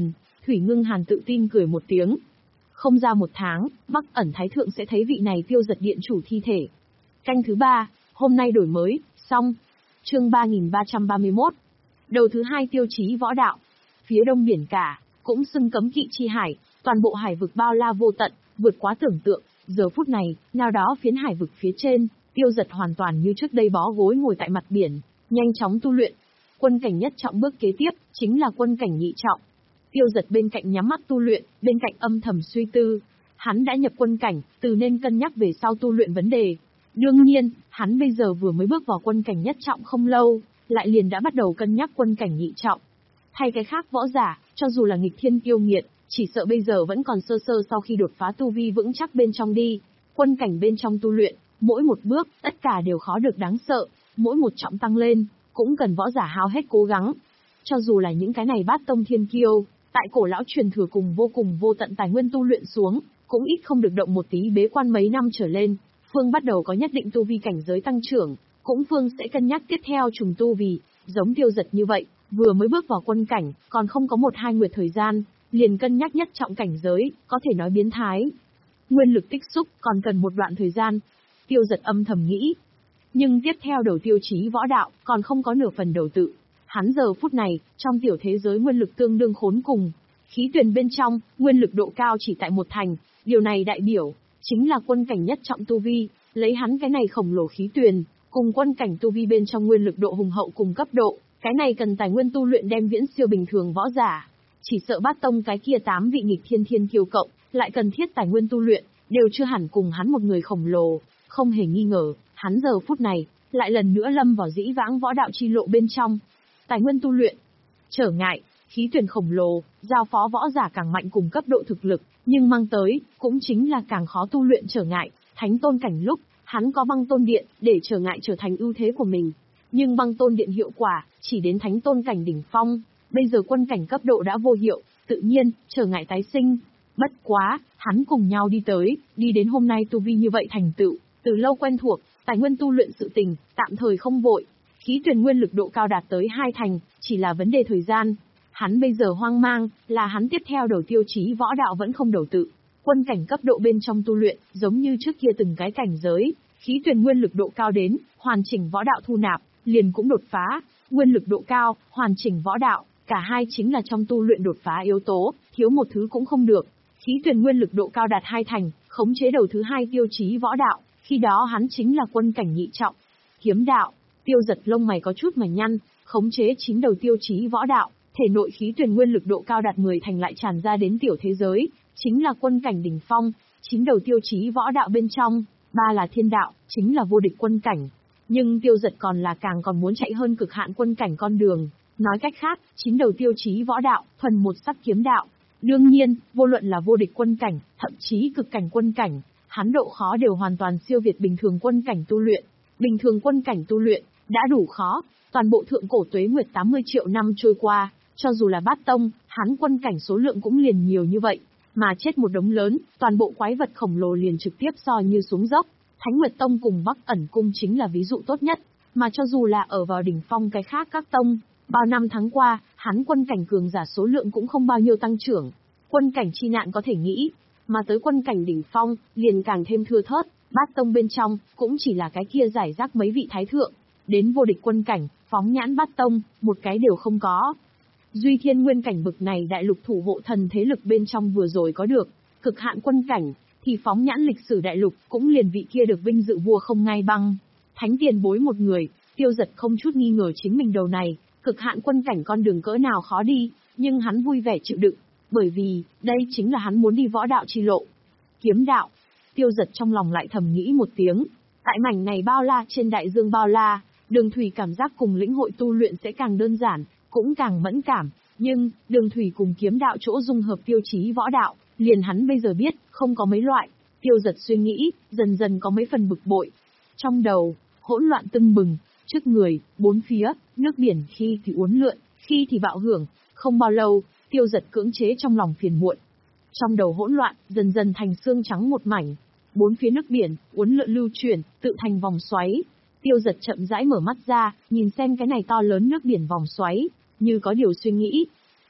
Thủy Ngưng Hàn tự tin cười một tiếng. Không ra một tháng, Bắc ẩn Thái Thượng sẽ thấy vị này Tiêu Giật điện chủ thi thể. Canh thứ ba, hôm nay đổi mới, xong. Chương ba nghìn ba trăm ba mươi mốt. Đầu thứ hai tiêu chí võ đạo. Phía đông biển cả, cũng xưng cấm kỵ chi hải, toàn bộ hải vực bao la vô tận, vượt quá tưởng tượng. Giờ phút này, nào đó phiến hải vực phía trên, Tiêu Giật hoàn toàn như trước đây bó gối ngồi tại mặt biển, nhanh chóng tu luyện. Quân cảnh nhất trọng bước kế tiếp, chính là quân cảnh nhị trọng. Tiêu Giật bên cạnh nhắm mắt tu luyện, bên cạnh âm thầm suy tư. Hắn đã nhập quân cảnh, từ nên cân nhắc về sau tu luyện vấn đề. Đương nhiên, hắn bây giờ vừa mới bước vào quân cảnh nhất trọng không lâu, lại liền đã bắt đầu cân nhắc quân cảnh nhị trọng. Thay cái khác võ giả, cho dù là nghịch thiên kiêu nghiệt, chỉ sợ bây giờ vẫn còn sơ sơ sau khi đột phá tu vi vững chắc bên trong đi. Quân cảnh bên trong tu luyện, mỗi một bước, tất cả đều khó được đáng sợ, mỗi một trọng tăng lên, cũng cần võ giả hao hết cố gắng. Cho dù là những cái này bát tông thiên kiêu, tại cổ lão truyền thừa cùng vô cùng vô tận tài nguyên tu luyện xuống, cũng ít không được động một tí bế quan mấy năm trở lên, Phương bắt đầu có nhất định tu vi cảnh giới tăng trưởng, cũng Phương sẽ cân nhắc tiếp theo trùng tu vì, giống Tiêu Giật như vậy, vừa mới bước vào quân cảnh, còn không có một hai nguyệt thời gian, liền cân nhắc nhất trọng cảnh giới, có thể nói biến thái. Nguyên lực tích xúc còn cần một đoạn thời gian, Tiêu Giật âm thầm nghĩ. Nhưng tiếp theo đầu tiêu chí võ đạo, còn không có nửa phần đầu tự. Hắn giờ phút này, trong tiểu thế giới nguyên lực tương đương khốn cùng. Khí tuyền bên trong, nguyên lực độ cao chỉ tại một thành, điều này đại biểu, chính là quân cảnh nhất trọng tu vi, lấy hắn cái này khổng lồ khí tuyền, cùng quân cảnh tu vi bên trong nguyên lực độ hùng hậu cùng cấp độ, cái này cần tài nguyên tu luyện đem viễn siêu bình thường võ giả. Chỉ sợ bát tông cái kia tám vị nghịch thiên thiên kiêu cộng, lại cần thiết tài nguyên tu luyện, đều chưa hẳn cùng hắn một người khổng lồ, không hề nghi ngờ, hắn giờ phút này, lại lần nữa lâm vào dĩ vãng võ đạo chi lộ bên trong. Tài nguyên tu luyện, trở ngại, khí tuyển khổng lồ, giao phó võ giả càng mạnh cùng cấp độ thực lực, nhưng mang tới, cũng chính là càng khó tu luyện trở ngại. Thánh tôn cảnh lúc, hắn có băng tôn điện, để trở ngại trở thành ưu thế của mình. Nhưng băng tôn điện hiệu quả, chỉ đến thánh tôn cảnh đỉnh phong, bây giờ quân cảnh cấp độ đã vô hiệu, tự nhiên, trở ngại tái sinh. Bất quá, hắn cùng nhau đi tới, đi đến hôm nay tu vi như vậy thành tựu, từ lâu quen thuộc, tài nguyên tu luyện sự tình, tạm thời không vội. Khí tuyển nguyên lực độ cao đạt tới hai thành, chỉ là vấn đề thời gian. Hắn bây giờ hoang mang, là hắn tiếp theo đầu tiêu chí võ đạo vẫn không đầu tự. Quân cảnh cấp độ bên trong tu luyện, giống như trước kia từng cái cảnh giới, khí tuyển nguyên lực độ cao đến, hoàn chỉnh võ đạo thu nạp, liền cũng đột phá, nguyên lực độ cao, hoàn chỉnh võ đạo, cả hai chính là trong tu luyện đột phá yếu tố, thiếu một thứ cũng không được. Khí tuyển nguyên lực độ cao đạt hai thành, khống chế đầu thứ hai tiêu chí võ đạo, khi đó hắn chính là quân cảnh nhị trọng. Kiếm đạo, Tiêu Giật lông mày có chút mà nhăn, khống chế chín đầu tiêu chí võ đạo, thể nội khí tuyển nguyên lực độ cao đạt mười thành lại tràn ra đến tiểu thế giới, chính là quân cảnh đỉnh phong, chín đầu tiêu chí võ đạo bên trong, ba là thiên đạo, chính là vô địch quân cảnh. Nhưng Tiêu Giật còn là càng còn muốn chạy hơn cực hạn quân cảnh con đường, nói cách khác, chín đầu tiêu chí võ đạo, thuần một sắc kiếm đạo. Đương nhiên, vô luận là vô địch quân cảnh, thậm chí cực cảnh quân cảnh, hắn độ khó đều hoàn toàn siêu việt bình thường quân cảnh tu luyện. Bình thường quân cảnh tu luyện, đã đủ khó, toàn bộ thượng cổ tuế nguyệt tám mươi triệu năm trôi qua, cho dù là bát tông, hắn quân cảnh số lượng cũng liền nhiều như vậy, mà chết một đống lớn, toàn bộ quái vật khổng lồ liền trực tiếp soi như xuống dốc. Thánh Nguyệt Tông cùng Bắc ẩn cung chính là ví dụ tốt nhất, mà cho dù là ở vào đỉnh phong cái khác các tông, bao năm tháng qua, hắn quân cảnh cường giả số lượng cũng không bao nhiêu tăng trưởng. Quân cảnh chi nạn có thể nghĩ, mà tới quân cảnh đỉnh phong, liền càng thêm thưa thớt, bát tông bên trong, cũng chỉ là cái kia giải rác mấy vị thái thượng, đến vô địch quân cảnh, phóng nhãn bát tông, một cái đều không có. Duy Thiên Nguyên cảnh bực này đại lục thủ hộ thần thế lực bên trong vừa rồi có được, cực hạn quân cảnh, thì phóng nhãn lịch sử đại lục, cũng liền vị kia được vinh dự vua không ngai băng. Thánh tiền bối một người, Tiêu Giật không chút nghi ngờ chính mình đầu này, cực hạn quân cảnh con đường cỡ nào khó đi, nhưng hắn vui vẻ chịu đựng, bởi vì, đây chính là hắn muốn đi võ đạo chi lộ. Kiếm đạo, Tiêu Giật trong lòng lại thầm nghĩ một tiếng, tại mảnh này bao la trên đại dương bao la, Đường Thủy cảm giác cùng lĩnh hội tu luyện sẽ càng đơn giản, cũng càng mẫn cảm, nhưng, Đường Thủy cùng kiếm đạo chỗ dung hợp tiêu chí võ đạo, liền hắn bây giờ biết, không có mấy loại. Tiêu Giật suy nghĩ, dần dần có mấy phần bực bội. Trong đầu, hỗn loạn tưng bừng, trước người, bốn phía, nước biển khi thì uốn lượn, khi thì bạo hưởng, không bao lâu, Tiêu Giật cưỡng chế trong lòng phiền muộn. Trong đầu hỗn loạn, dần dần thành xương trắng một mảnh. Bốn phía nước biển, uốn lượn lưu chuyển, tự thành vòng xoáy. Tiêu Giật chậm rãi mở mắt ra, nhìn xem cái này to lớn nước biển vòng xoáy, như có điều suy nghĩ.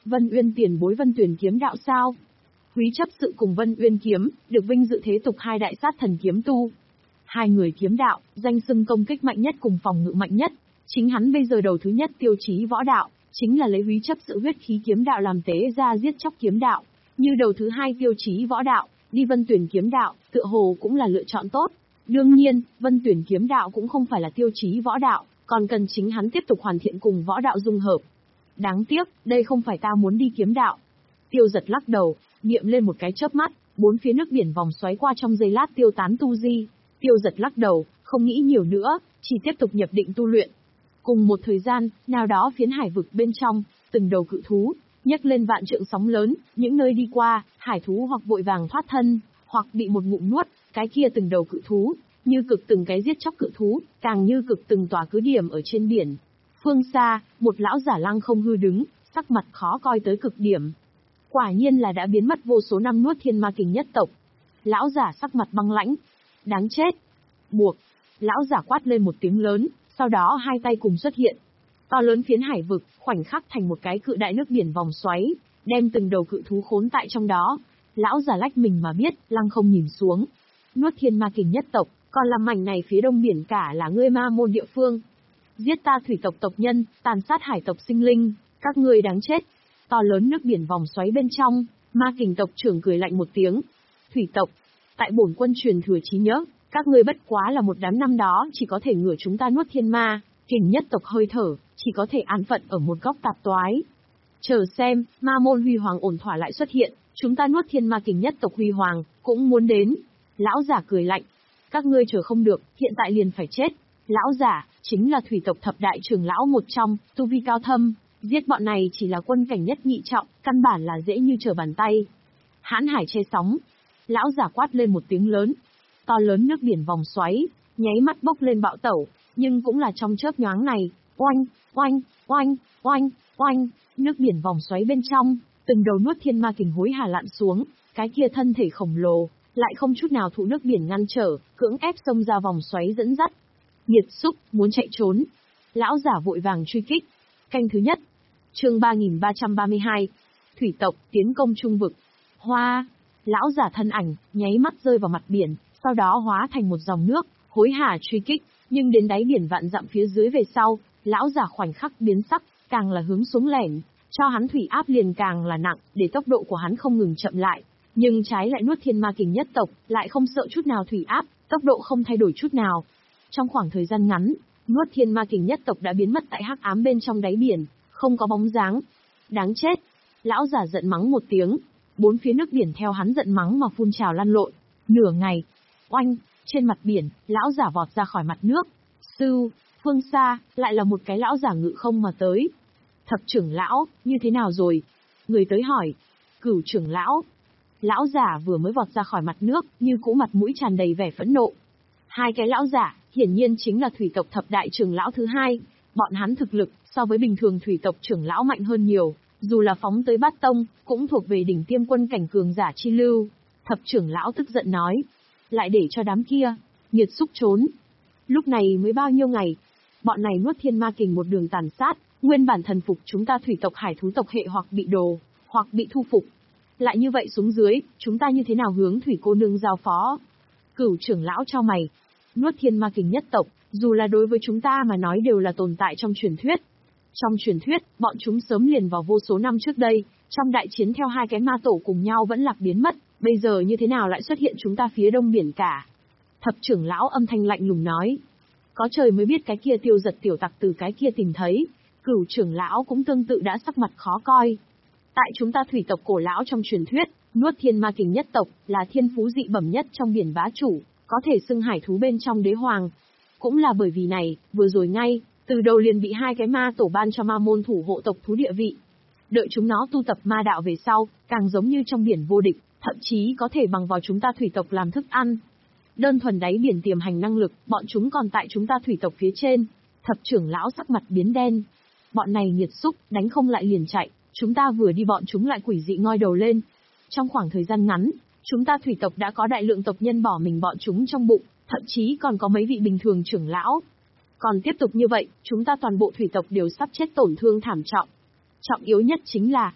Vân Uyên tiền bối Vân Tuyển kiếm đạo sao? Húy chấp sự cùng Vân Uyên kiếm, được vinh dự thế tục hai đại sát thần kiếm tu. Hai người kiếm đạo, danh xưng công kích mạnh nhất cùng phòng ngự mạnh nhất. Chính hắn bây giờ đầu thứ nhất tiêu chí võ đạo, chính là lấy húy chấp sự huyết khí kiếm đạo làm tế ra giết chóc kiếm đạo. Như đầu thứ hai tiêu chí võ đạo, đi Vân Tuyển kiếm đạo, tựa hồ cũng là lựa chọn tốt. Đương nhiên, Vân Tuyển kiếm đạo cũng không phải là tiêu chí võ đạo, còn cần chính hắn tiếp tục hoàn thiện cùng võ đạo dung hợp. Đáng tiếc, đây không phải ta muốn đi kiếm đạo. Tiêu Giật lắc đầu, niệm lên một cái chớp mắt, bốn phía nước biển vòng xoáy qua trong giây lát tiêu tán tu di. Tiêu Giật lắc đầu, không nghĩ nhiều nữa, chỉ tiếp tục nhập định tu luyện. Cùng một thời gian, nào đó phiến hải vực bên trong, từng đầu cự thú, nhấc lên vạn trượng sóng lớn, những nơi đi qua, hải thú hoặc vội vàng thoát thân, hoặc bị một ngụm nuốt, cái kia từng đầu cự thú, như cực từng cái giết chóc cự thú, càng như cực từng tòa cứ điểm ở trên biển. Phương xa, một lão giả lăng không hư đứng, sắc mặt khó coi tới cực điểm. Quả nhiên là đã biến mất vô số năm nuốt thiên ma kình nhất tộc. Lão giả sắc mặt băng lãnh. Đáng chết. Buộc. Lão giả quát lên một tiếng lớn, sau đó hai tay cùng xuất hiện. To lớn phiến hải vực, khoảnh khắc thành một cái cự đại nước biển vòng xoáy, đem từng đầu cự thú khốn tại trong đó. Lão giả lách mình mà biết, lăng không nhìn xuống. Nuốt thiên ma kình nhất tộc, còn làm mảnh này phía đông biển cả là ngươi ma môn địa phương. Giết ta thủy tộc tộc nhân, tàn sát hải tộc sinh linh, các ngươi đáng chết. To lớn nước biển vòng xoáy bên trong, ma kình tộc trưởng cười lạnh một tiếng. Thủy tộc, tại bổn quân truyền thừa trí nhớ, các ngươi bất quá là một đám năm đó chỉ có thể ngửa chúng ta nuốt thiên ma kình nhất tộc hơi thở, chỉ có thể an phận ở một góc tạp toái. Chờ xem, ma môn huy hoàng ổn thỏa lại xuất hiện, chúng ta nuốt thiên ma kình nhất tộc huy hoàng, cũng muốn đến. Lão giả cười lạnh. Các ngươi chờ không được, hiện tại liền phải chết. Lão giả, chính là thủy tộc thập đại trưởng lão một trong, tu vi cao thâm, giết bọn này chỉ là quân cảnh nhất nhị trọng, căn bản là dễ như trở bàn tay. Hãn hải che sóng. Lão giả quát lên một tiếng lớn. To lớn nước biển vòng xoáy, nháy mắt bốc lên bạo tẩu, nhưng cũng là trong chớp nhoáng này, oanh, oanh, oanh, oanh, oanh, nước biển vòng xoáy bên trong, từng đầu nuốt thiên ma kình hối hả lặn xuống, cái kia thân thể khổng lồ, lại không chút nào thụ nước biển ngăn trở, cưỡng ép xông ra vòng xoáy dẫn dắt. Nghiệt xúc, muốn chạy trốn. Lão giả vội vàng truy kích. Canh thứ nhất. Chương ba nghìn ba trăm ba mươi hai. Thủy tộc, tiến công trung vực. Hoa. Lão giả thân ảnh, nháy mắt rơi vào mặt biển, sau đó hóa thành một dòng nước, hối hả truy kích, nhưng đến đáy biển vạn dặm phía dưới về sau, lão giả khoảnh khắc biến sắc, càng là hướng xuống lẻn, cho hắn thủy áp liền càng là nặng, để tốc độ của hắn không ngừng chậm lại. Nhưng trái lại nuốt thiên ma kình nhất tộc, lại không sợ chút nào thủy áp, tốc độ không thay đổi chút nào. Trong khoảng thời gian ngắn, nuốt thiên ma kình nhất tộc đã biến mất tại hắc ám bên trong đáy biển, không có bóng dáng. Đáng chết! Lão giả giận mắng một tiếng, bốn phía nước biển theo hắn giận mắng mà phun trào lăn lộn. Nửa ngày, oanh, trên mặt biển, lão giả vọt ra khỏi mặt nước. Sư, phương xa, lại là một cái lão giả ngự không mà tới. Thập trưởng lão, như thế nào rồi? Người tới hỏi. Cửu trưởng lão. Lão giả vừa mới vọt ra khỏi mặt nước, như cũ mặt mũi tràn đầy vẻ phẫn nộ. Hai cái lão giả, hiển nhiên chính là thủy tộc thập đại trưởng lão thứ hai. Bọn hắn thực lực, so với bình thường thủy tộc trưởng lão mạnh hơn nhiều, dù là phóng tới bát tông, cũng thuộc về đỉnh tiêm quân cảnh cường giả chi lưu. Thập trưởng lão tức giận nói. Lại để cho đám kia, nghiệt xúc trốn. Lúc này mới bao nhiêu ngày, bọn này nuốt thiên ma kình một đường tàn sát, nguyên bản thần phục chúng ta thủy tộc hải thú tộc hệ hoặc bị đồ, hoặc bị thu phục. Lại như vậy xuống dưới, chúng ta như thế nào hướng thủy cô nương giao phó? Cửu trưởng lão cho mày. Nuốt thiên ma kình nhất tộc, dù là đối với chúng ta mà nói đều là tồn tại trong truyền thuyết. Trong truyền thuyết, bọn chúng sớm liền vào vô số năm trước đây, trong đại chiến theo hai cái ma tổ cùng nhau vẫn lạc biến mất, bây giờ như thế nào lại xuất hiện chúng ta phía đông biển cả? Thập trưởng lão âm thanh lạnh lùng nói. Có trời mới biết cái kia Tiêu Giật tiểu tặc từ cái kia tìm thấy, cửu trưởng lão cũng tương tự đã sắc mặt khó coi. Tại chúng ta thủy tộc cổ lão trong truyền thuyết, nuốt thiên ma kình nhất tộc là thiên phú dị bẩm nhất trong biển bá chủ, có thể xưng hải thú bên trong đế hoàng. Cũng là bởi vì này, vừa rồi ngay, từ đầu liền bị hai cái ma tổ ban cho ma môn thủ hộ tộc thú địa vị. Đợi chúng nó tu tập ma đạo về sau, càng giống như trong biển vô địch, thậm chí có thể bằng vào chúng ta thủy tộc làm thức ăn. Đơn thuần đáy biển tiềm hành năng lực, bọn chúng còn tại chúng ta thủy tộc phía trên. Thập trưởng lão sắc mặt biến đen. Bọn này nghiệt xúc, đánh không lại liền chạy, chúng ta vừa đi bọn chúng lại quỷ dị ngoi đầu lên. Trong khoảng thời gian ngắn, chúng ta thủy tộc đã có đại lượng tộc nhân bỏ mình bọn chúng trong bụng, thậm chí còn có mấy vị bình thường trưởng lão. Còn tiếp tục như vậy, chúng ta toàn bộ thủy tộc đều sắp chết tổn thương thảm trọng. Trọng yếu nhất chính là,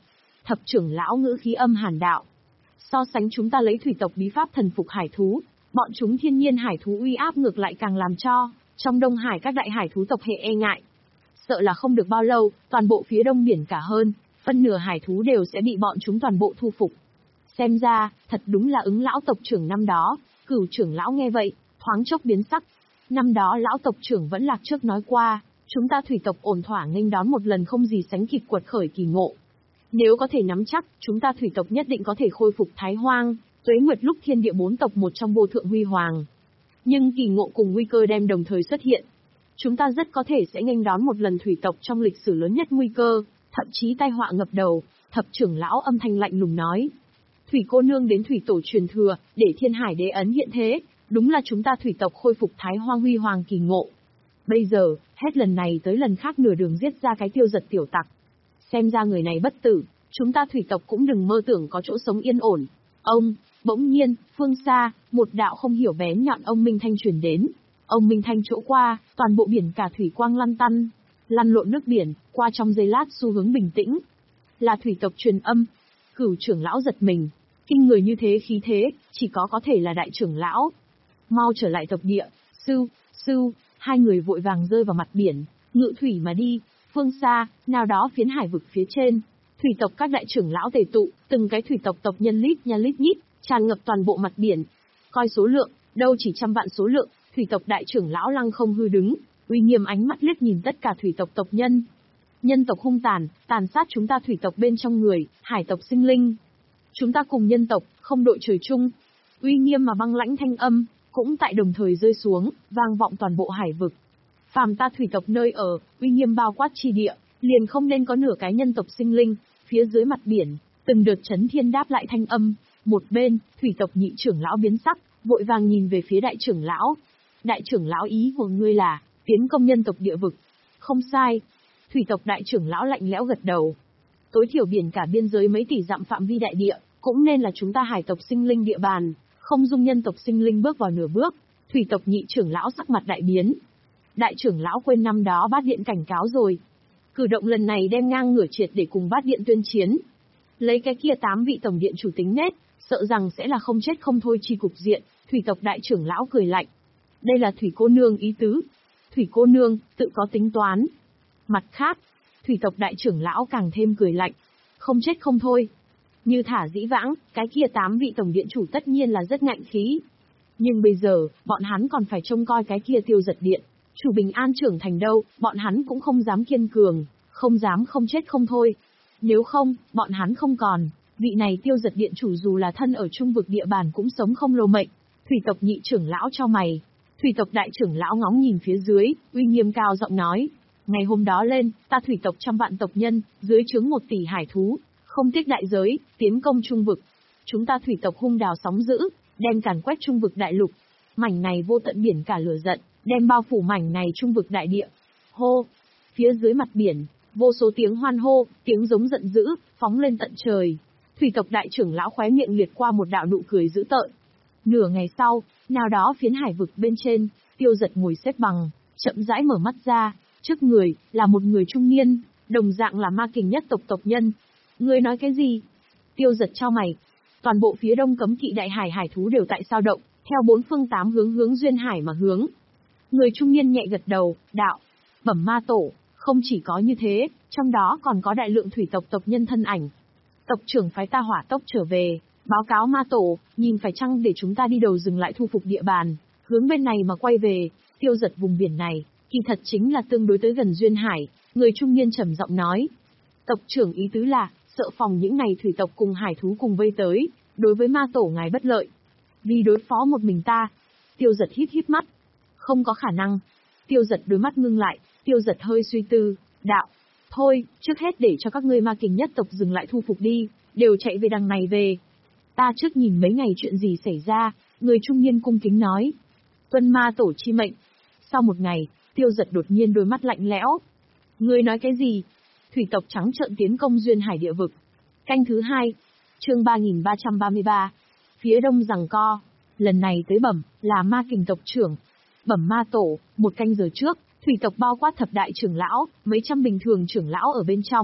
Thập trưởng lão ngữ khí âm hàn đạo. So sánh chúng ta lấy thủy tộc bí pháp thần phục hải thú, bọn chúng thiên nhiên hải thú uy áp ngược lại càng làm cho trong Đông Hải các đại hải thú tộc hệ e ngại. Sợ là không được bao lâu, toàn bộ phía đông biển cả hơn, phân nửa hải thú đều sẽ bị bọn chúng toàn bộ thu phục. Xem ra, thật đúng là ứng lão tộc trưởng năm đó. Cửu trưởng lão nghe vậy, thoáng chốc biến sắc. Năm đó lão tộc trưởng vẫn lạc trước nói qua, chúng ta thủy tộc ổn thỏa nghênh đón một lần không gì sánh kịp quật khởi kỳ ngộ. Nếu có thể nắm chắc, chúng ta thủy tộc nhất định có thể khôi phục Thái Hoang, Tuế Nguyệt lúc thiên địa bốn tộc một trong vô thượng huy hoàng. Nhưng kỳ ngộ cùng nguy cơ đem đồng thời xuất hiện. Chúng ta rất có thể sẽ nghênh đón một lần thủy tộc trong lịch sử lớn nhất nguy cơ, thậm chí tai họa ngập đầu. Thập trưởng lão âm thanh lạnh lùng nói. Thủy cô nương đến thủy tổ truyền thừa, để thiên hải đế ấn hiện thế, đúng là chúng ta thủy tộc khôi phục Thái Hoang huy hoàng kỳ ngộ. Bây giờ, hết lần này tới lần khác nửa đường giết ra cái Tiêu Giật tiểu tặc. Xem ra người này bất tử, chúng ta thủy tộc cũng đừng mơ tưởng có chỗ sống yên ổn. Ông, bỗng nhiên, phương xa, một đạo không hiểu bén nhọn ông Minh Thanh truyền đến. Ông Minh Thanh chỗ qua, toàn bộ biển cả thủy quang lăn tăn, lăn lộn nước biển, qua trong giây lát xu hướng bình tĩnh. Là thủy tộc truyền âm. Cửu trưởng lão giật mình, kinh người như thế khí thế, chỉ có có thể là đại trưởng lão. Mau trở lại tộc địa, sư, sư, hai người vội vàng rơi vào mặt biển, ngự thủy mà đi. Phương xa, nào đó phiến hải vực phía trên, thủy tộc các đại trưởng lão tề tụ, từng cái thủy tộc tộc nhân lít nha lít nhít, tràn ngập toàn bộ mặt biển. Coi số lượng, đâu chỉ trăm vạn số lượng, thủy tộc đại trưởng lão lăng không hư đứng, uy nghiêm ánh mắt liếc nhìn tất cả thủy tộc tộc nhân. Nhân tộc hung tàn, tàn sát chúng ta thủy tộc bên trong người, hải tộc sinh linh. Chúng ta cùng nhân tộc, không đội trời chung. Uy nghiêm mà băng lãnh thanh âm, cũng tại đồng thời rơi xuống, vang vọng toàn bộ hải vực. Phàm ta thủy tộc nơi ở, uy nghiêm bao quát chi địa, liền không nên có nửa cái nhân tộc sinh linh. Phía dưới mặt biển, từng đợt chấn thiên đáp lại thanh âm. Một bên, thủy tộc nhị trưởng lão biến sắc, vội vàng nhìn về phía đại trưởng lão. Đại trưởng lão ý của ngươi là tiến công nhân tộc địa vực. Không sai. Thủy tộc đại trưởng lão lạnh lẽo gật đầu. Tối thiểu biển cả biên giới mấy tỷ dặm phạm vi đại địa, cũng nên là chúng ta hải tộc sinh linh địa bàn, không dung nhân tộc sinh linh bước vào nửa bước. Thủy tộc nhị trưởng lão sắc mặt đại biến. Đại trưởng lão quên năm đó Bát Điện cảnh cáo rồi. Cử động lần này đem ngang ngửa triệt để cùng Bát Điện tuyên chiến. Lấy cái kia tám vị tổng điện chủ tính nết, sợ rằng sẽ là không chết không thôi chi cục diện. Thủy tộc đại trưởng lão cười lạnh. Đây là Thủy cô nương ý tứ. Thủy cô nương, tự có tính toán. Mặt khác, thủy tộc đại trưởng lão càng thêm cười lạnh. Không chết không thôi. Như thả dĩ vãng, cái kia tám vị tổng điện chủ tất nhiên là rất ngạnh khí. Nhưng bây giờ, bọn hắn còn phải trông coi cái kia Tiêu Giật điện. Chủ bình an trưởng thành đâu, bọn hắn cũng không dám kiên cường, không dám không chết không thôi. Nếu không, bọn hắn không còn, vị này Tiêu Giật điện chủ dù là thân ở trung vực địa bàn cũng sống không lâu mệnh. Thủy tộc nhị trưởng lão cho mày. Thủy tộc đại trưởng lão ngóng nhìn phía dưới, uy nghiêm cao giọng nói. Ngày hôm đó lên, ta thủy tộc trăm vạn tộc nhân, dưới trướng một tỷ hải thú, không tiếc đại giới, tiến công trung vực. Chúng ta thủy tộc hung đào sóng dữ, đem càn quét trung vực đại lục. Mảnh này vô tận biển cả lửa giận, đem bao phủ mảnh này trung vực đại địa. Hô! Phía dưới mặt biển, vô số tiếng hoan hô, tiếng giống giận dữ, phóng lên tận trời. Thủy tộc đại trưởng lão khóe miệng liệt qua một đạo nụ cười dữ tợn. Nửa ngày sau, nào đó phiến hải vực bên trên, Tiêu Giật ngồi xếp bằng, chậm rãi mở mắt ra. Trước người, là một người trung niên, đồng dạng là ma kình nhất tộc tộc nhân. Ngươi nói cái gì? Tiêu Giật chau mày. Toàn bộ phía đông cấm kỵ đại hải hải thú đều tại sao động, theo bốn phương tám hướng hướng duyên hải mà hướng. Người trung niên nhẹ gật đầu, đạo. Bẩm ma tổ, không chỉ có như thế, trong đó còn có đại lượng thủy tộc tộc nhân thân ảnh. Tộc trưởng phái ta hỏa tốc trở về, báo cáo ma tổ, nhìn phải chăng để chúng ta đi đầu dừng lại thu phục địa bàn, hướng bên này mà quay về. Tiêu Giật vùng biển này, kỳ thật chính là tương đối tới gần duyên hải, người trung niên trầm giọng nói. Tộc trưởng ý tứ là, sợ phòng những này thủy tộc cùng hải thú cùng vây tới, đối với ma tổ ngài bất lợi. Vì đối phó một mình ta. Tiêu Giật híp híp mắt. Không có khả năng. Tiêu Giật đôi mắt ngưng lại, Tiêu Giật hơi suy tư, đạo. Thôi, trước hết để cho các ngươi ma kình nhất tộc dừng lại thu phục đi, đều chạy về đằng này về. Ta trước nhìn mấy ngày chuyện gì xảy ra, người trung niên cung kính nói. Tuân ma tổ chi mệnh. Sau một ngày, Tiêu Giật đột nhiên đôi mắt lạnh lẽo. Ngươi nói cái gì? Thủy tộc trắng trợn tiến công duyên hải địa vực. Canh thứ hai, chương ba nghìn ba trăm ba mươi ba. Phía đông giằng co. Lần này tới bẩm, là ma kình tộc trưởng. Bẩm ma tổ, một canh giờ trước, thủy tộc bao quát thập đại trưởng lão, mấy trăm bình thường trưởng lão ở bên trong,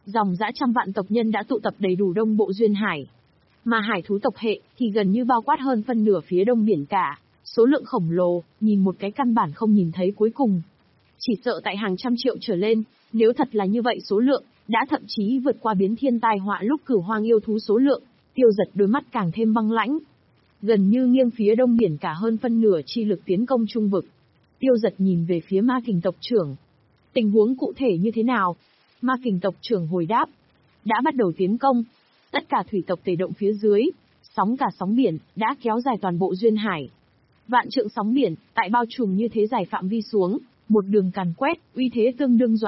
Dòng dã trăm vạn tộc nhân đã tụ tập đầy đủ đông bộ duyên hải. Mà hải thú tộc hệ thì gần như bao quát hơn phân nửa phía đông biển cả, số lượng khổng lồ, nhìn một cái căn bản không nhìn thấy cuối cùng. Chỉ sợ tại hàng trăm triệu trở lên, nếu thật là như vậy số lượng, đã thậm chí vượt qua biến thiên tai họa lúc cửu hoang yêu thú số lượng. Tiêu Giật đôi mắt càng thêm băng lãnh. Gần như nghiêng phía đông biển cả hơn phân nửa chi lực tiến công trung vực. Tiêu Giật nhìn về phía ma kình tộc trưởng. Tình huống cụ thể như thế nào? Ma kình tộc trưởng hồi đáp. Đã bắt đầu tiến công. Tất cả thủy tộc tề động phía dưới, sóng cả sóng biển, đã kéo dài toàn bộ duyên hải. Vạn trượng sóng biển, tại bao trùm như thế dài phạm vi xuống, một đường càn quét, uy thế tương đương dọa